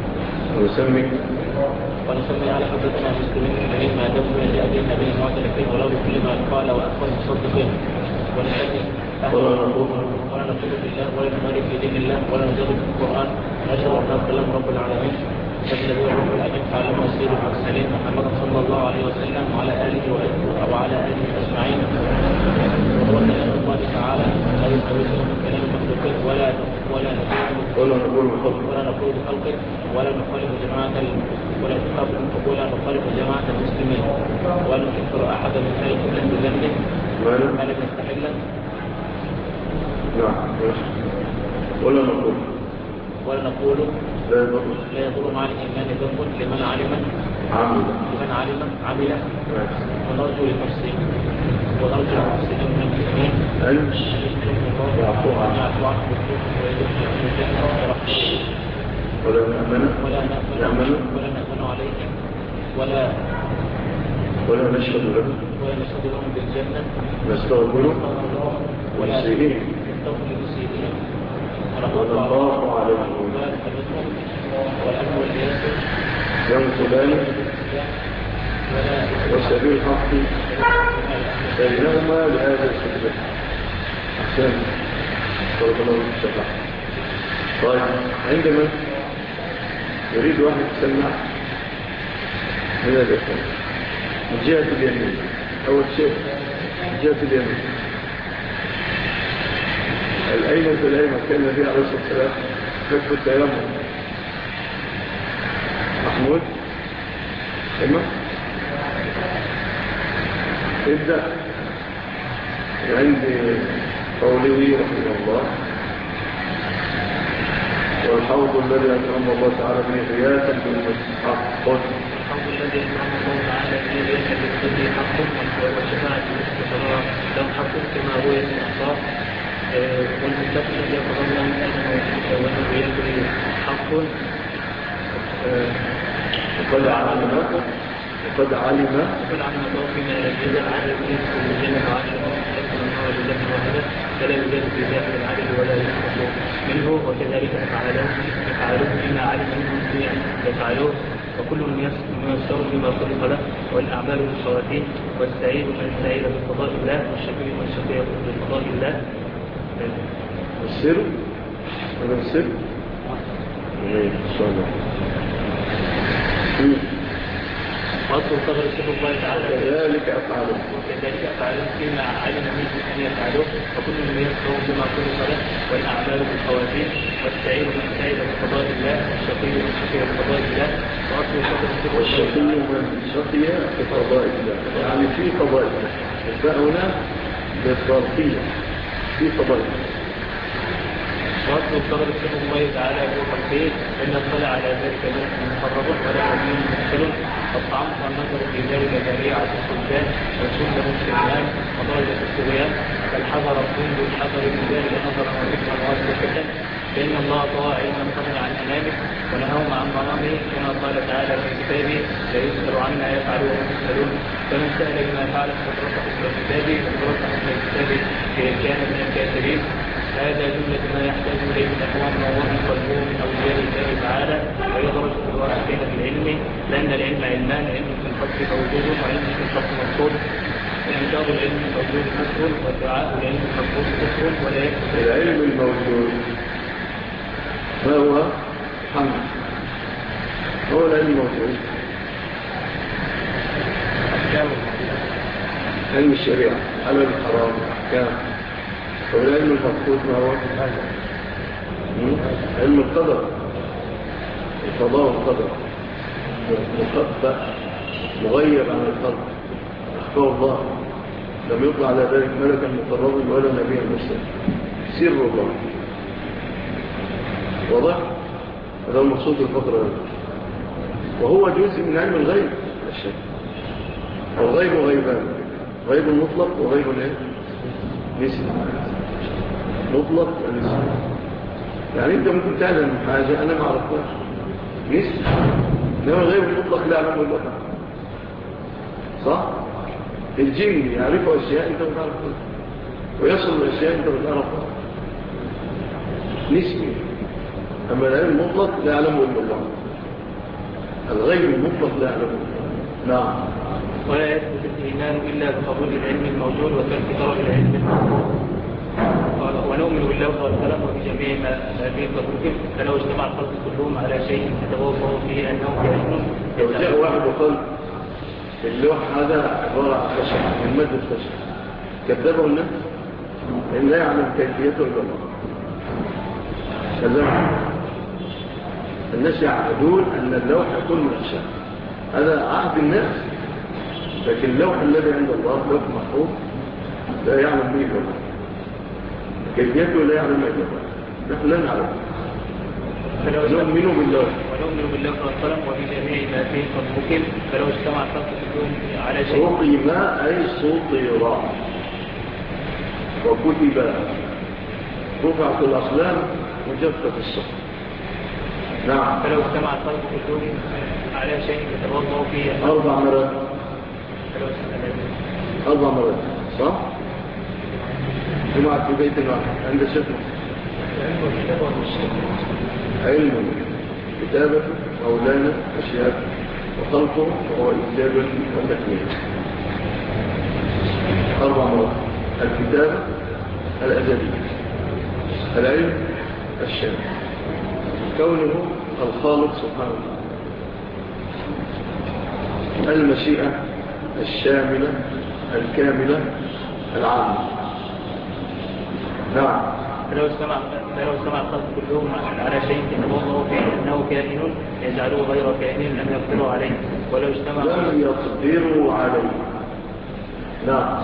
ونسمي على حضرتنا المسلمين ما دمنا لأبي النبي المعترفين ولو بكل ما قال وأكبر مصدقين ونسمي ولا نقول بالله ولا نمارك في دين الله ولا نجرب في القرآن نشهد أنه كلام رب العالمين فالذي رب العالمين تعلم سيد المرسلين محمد صلى الله عليه وسلم وعلى آله أجمعين وهو كلام الله تعالى لا يسويه من كلام المخلوقين ولا نقول بخلقه ولا نخالف جماعة المسلمين ولا نكفر أحدا من ذلك بذنبه ما لم يستحله ولا نقول لا يضر مع الإيمان ذنب لمن علم عمل ونرجو للمحسنين من المسلمين أن يعفو عنه ولا نأمن عليهم ولا نشهد لهم بالجنة نستغفر ونسيئين ونخاف عليهم والأمن والياسر ينقلان وسبيل الحق بينهما لهذا السبب أحسن صلى الله عليه وسلم. طيب عندما يريد واحد يسمع من الإخوة من جهة اليمين. أول شيء من جهة اليمين الأيمن في الأيمن كان النبي عليه الصلاة والسلام كتب التيمم. محمود إما ابدأ عندي قوله رحمه الله والحوض الذي أكرم الله تعالى به غياثا بالمسحق. الحوض الذي أكرم الله تعالى به غياثا بالمسحق حق والشفاعة المستقرة لو حق كما هو الإحصاء والمسحق الذي أكرم الله من آدم وذريته حق وقد علم توفينا إلى الجزء العدل يدخل الجنة وعشرة يدخل النار بالله واحدة فلا يوجد في ذات العدل ولا يسقط منه وكذلك يفعلون بما علم منهم يفعلون وكل ميسر بما خلق له والأعمال بالخواتيم والسعيد من السعيد بقضاء الله والشقي من الشقي بقضاء الله. السر هذا السر وأصل قدر سبب الله تعالى كذلك أفعاله فيما علم منه أن يفعله وكل من يسر بما خلق له والأعمال بالخواتيم والسعيد من السعيد بقضاء الله والشقي من الشقي بقضاء الله. وأصل قدر سبب والشقي من شقي بقضاء الله يعني في قضاء الله فهنا بالظرفية في قضاء الله. وأصل قدر سبب الله تعالى هو خلقه إن اطلع على ذلك ملك مقرب ولا نبي مرسل الطعام والنظر في ذلك ذريعة السلطان وسنة السلمان ودرجة الطغيان فالحذر الطين بالحذر من ذلك نظرا وفكرا واسكة فإن الله طوى علما قبل عن أمامه ونهاهم عن ظلامه كما قال تعالى في كتابه لا يسأل عما يفعل وهم يسألون فمن سأل بما فعل فدرس حكم كتابه ودرس حكم كتابه كان من الكافرين. هذا جملة ما يحتاج إليه من أقوام الله قلبهم من أولياء الله تعالى ويدرج في الواسطين في العلم لأن العلم علمان علم في الحق موجود وعلم في الحق مقصود وإنكار العلم الموجود كفر ودعاء العلم المقصود كفر ولا يكفر. العلم الموجود ما هو محمد هو العلم الموجود علم الشريعة علم الحرام الأحكام. والعلم المفقود ما هو علم القدر القضاء والقدر مخبأ مغير عن الخلق أخفاه الله لم يطلع على ذلك ملكا مقربا ولا نبيا مرسلا سر الله واضح. هذا المقصود الفقرة وهو جزء من علم الغيب الشيء. والغيب غيبان غيب مطلق وغيب نسبي. مطلق ونسبي يعني انت ممكن تعلم حاجة انا ما اعرفهاش نسبي انما الغيب المطلق لا اعلمه الا الله صح. الجن يعرفوا اشياء انت ما تعرفها ويصل الاشياء انت ما تعرفها نسبي. اما العلم المطلق لا يعلمه الا الله. الغيب المطلق لا يعلمه الا الله. نعم. ولا يثبت الإيمان إلا بقبول العلم الموجود وترك طلب العلم الموجود. ونؤمن بالله والسلام وبجميع ما فيه قبولهم فلو اجتمع الخلق كلهم على شيء يتوافقوا فيه أنهم يعلمون. لو جاء واحد وقال اللوح هذا عبارة عن خشب من مادة خشب كذبه الناس إن لا يعلم كيفيته إلا الله. كذبه الناس يعهدون أن اللوح يكون من خشب هذا عهد الناس. لكن اللوح الذي عند الله لوح محفوظ لا يعلم به إلا الله كيفيته لا يعلم إلا الله. نحن لا نعلم. نؤمن بالله والسلام وبجميع ما فيه قد فلو اجتمع الخلق كلهم على شيء رقم أي سطر وكتب رفعت الأقلام وجفت الصحف. نعم. فلو اجتمع الخلق كلهم على شيء يتوضأ فيه 4 مرات 4 مرات صح؟ جمعت في بيت واحد عند شيخ علم كتابة مولانا أشياء وخلقه وهو إنتاج وتكميل 4 مرات. الكتابة الأزلية العلم الشامل كونه الخالق سبحانه المشيئة الشاملة الكاملة العامة. نعم. فلو استمع الخلق كلهم على شيء يتوقع فيه أنه كائن يجعله غير كائن لم يقدروا عليه ولو اجتمع لم يقدروا عليه. نعم.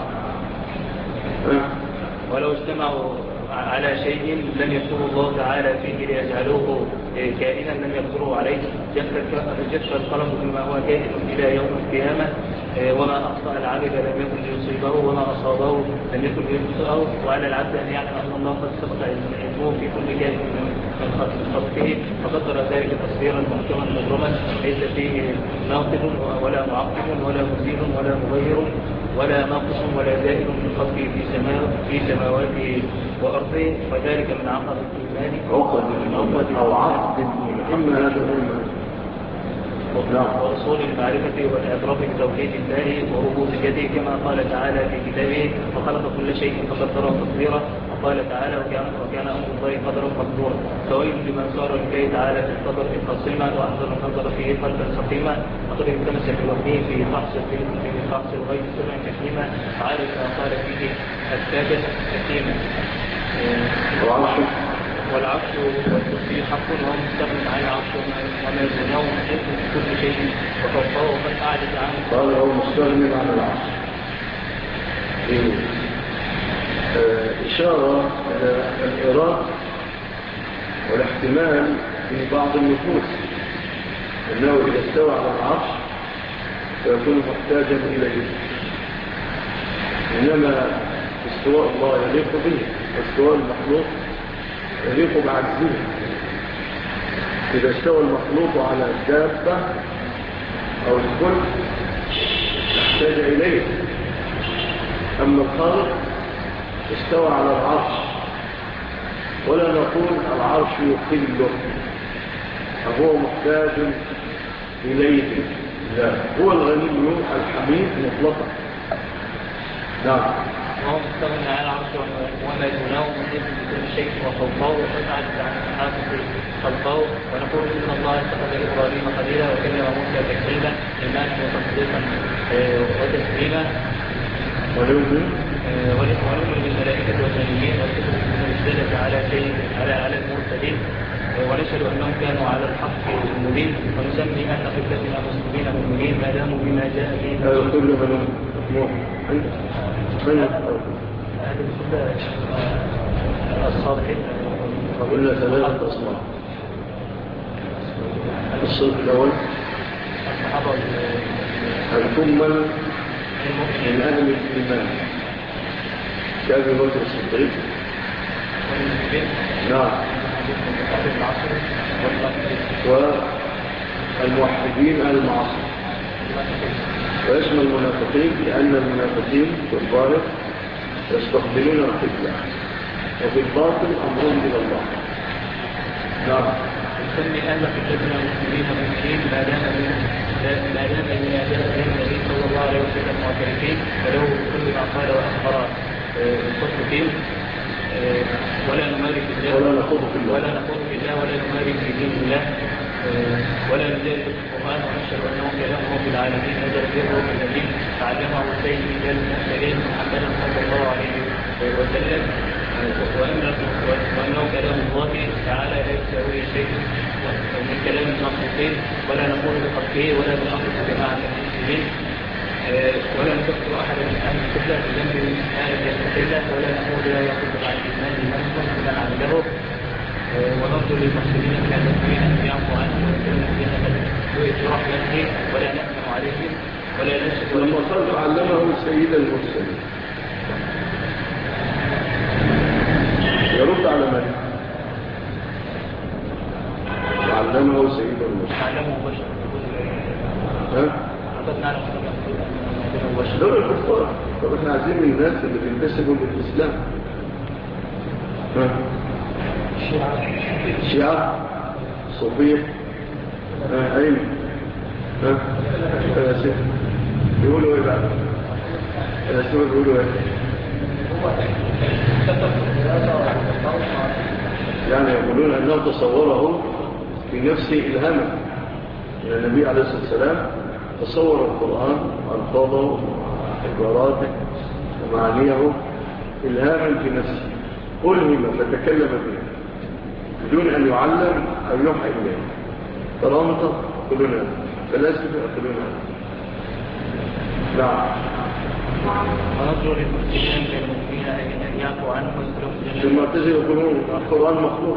ولو اجتمعوا على شيء لم يكتب الله تعالى فيه ليجعلوه كائنا لم يقدروا عليه جف القلم بما هو كائن إلى يوم القيامة وما أخطأ العبد لم يكن ليصيبه وما أصابه لم يكن ليخطئه وعلى العبد أن يعلم أن الله قد سبق علمه في كل كائن من خلقه فقدر ذلك تصويرا محكما مبرما ليس فيه ناقض ولا معقب ولا مزيد ولا مغير ولا ناقص ولا زائد من خلقه في سماواته وأرضه وذلك من عقد الإيمان أو عقد إما هذا الإيمان وأصول المعرفة والإعتراف بتوحيد الله وربوبيته كما قال تعالى في كتابه وخلق كل شيء فقدره تقديرا وقال تعالى وكان أمر الله قدرا مقدورا فويل لمن صار لله تعالى في القدر القصيمة وأحضر النظر فيه قلبا سقيما وقد التمس بوحيه في فحص الغيب سرا حكيما عارف ما قال فيه الساجد حكيما والعرش والكرسي حق وهو مستغن عن العرش وما دونه محيط بكل شيء وفوقه من أعجز عنه قال هو مستغن عن العرش. إشارة إلى الإرادة والاحتمال في بعض النفوس أنه إذا استوى على العرش فيكون محتاجا إليه إنما استواء الله يليق به واستواء المخلوق يليق بعجزه. إذا استوى المخلوق على الدابة أو الفلك يحتاج إليه أما الخالق استوى على العرش ولا نقول العرش يقله فهو محتاج إليه لا هو الغني الحميد مطلقا. نعم. وهو مستغني عن العرش وما دونه محيط بكل شيء وفوقه وقد عجز عن إحاطة خلقه ونقول إن الله اتخذ إبراهيم خليلا وكلم موسى تكليما إيمانا وتصديقا وتسليما ونؤمن بالملائكة والنبيين والكتب المنزلة على المرسلين ونشهد أنهم كانوا على الحق المبين ونسمي أهل قبلتنا مسلمين مؤمنين ما داموا بما جاء به هذا كله من هذا الكل الصالحين وقلنا ثلاثة أصناف. الصنف الأول الصحابة الكمل من أهل الإيمان كأبي بكر الصديق. نعم. والموحدين أهل المعاصي ويشمل المنافقين لأن المنافقين في الظاهر يستقبلون القبلة وفي الباطن أمرهم إلى الله. نعم. نسمي أهل قبلتنا مسلمين مؤمنين ما دام بما جاء به النبي صلى الله عليه وسلم معترفين فله كل ما قال وأخبر الصدق فيه ولا نمارك الله ولا نخوض في الله ولا نمارك في دين الله ولا نجاري في القرآن ونشهد أنه كلامه في العالمين نزل به روح الأمين تعلمه سيد رجال المرسلين محمد صلى الله عليه وسلم وأنه كلام الله تعالى لا يساوي شيء من كلام المخلوقين ولا نقول بحقه ولا بحق جماعة المسلمين ولا نكفر أحد من أهل القبلة بذنب آية القبلة ولا نقول لا يقول عن الإيمان لمن من عمله ونرجو للمسلمين من المسلمين أن يعفوا عنه ويجب رحمته ولا نأمن عليهم ولا نشهد لما قال علمه سيد المرسلين يرد على من؟ علمه سيد المرسلين علمه بشر قد نعلم دول الكفار. طب احنا عايزين الناس اللي بينتسبوا للإسلام الشيعة الصوفية أين الفلاسفة يقولوا ايه بقى؟ الفلاسفة يقولوا ايه؟ يعني يقولون أنه تصوره في نفسه إلهاما من النبي عليه الصلاة والسلام تصور القرآن ألفاظه عباراته ومعانيه إلهاما في نفسه ألهم فتكلم به بدون أن يعلم أو يوحى إليه. كرامته كلنا، فلاسفة كلنا. نعم. ونرجو للمسلمين من المؤمنين أن يعفو عنهم ويدخلهم ثم اعتزل يقولون القرآن مخلوق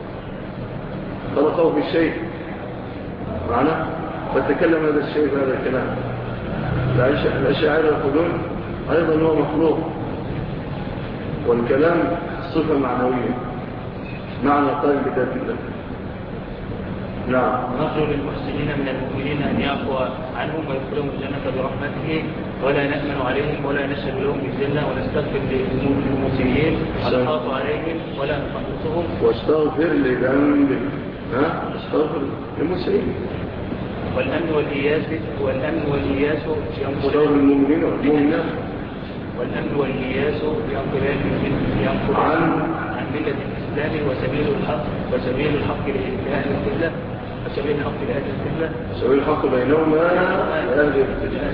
خلقه بالشيء معنى فتكلم هذا الشيء بهذا الكلام. الأشاعرة يقولون أيضا هو مخلوق، والكلام صفة معنوية معنى قائم بذات الله. نعم. ونرجو للمحسنين من المؤمنين أن يعفو عنهم ويدخلهم الجنة برحمته ولا نأمن عليهم ولا نشهد لهم بالجنة ونستغفر للمسيئين ونخاف عليهم ولا نخلصهم واستغفر لذنبهم استغفر للمسيئين. والأمن والإياس استغفر المؤمنين والمؤمنات. والأمن والإياس ينقلان عن ملة الإسلام وسبيل الحق لأهل القبلة وسبيل الحق لأهل القبلة سبيل الحق بينهما لأهل القبلة.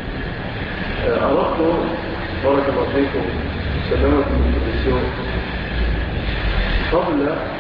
أردت بارك الله فيكم سلامة من التلفزيون قبل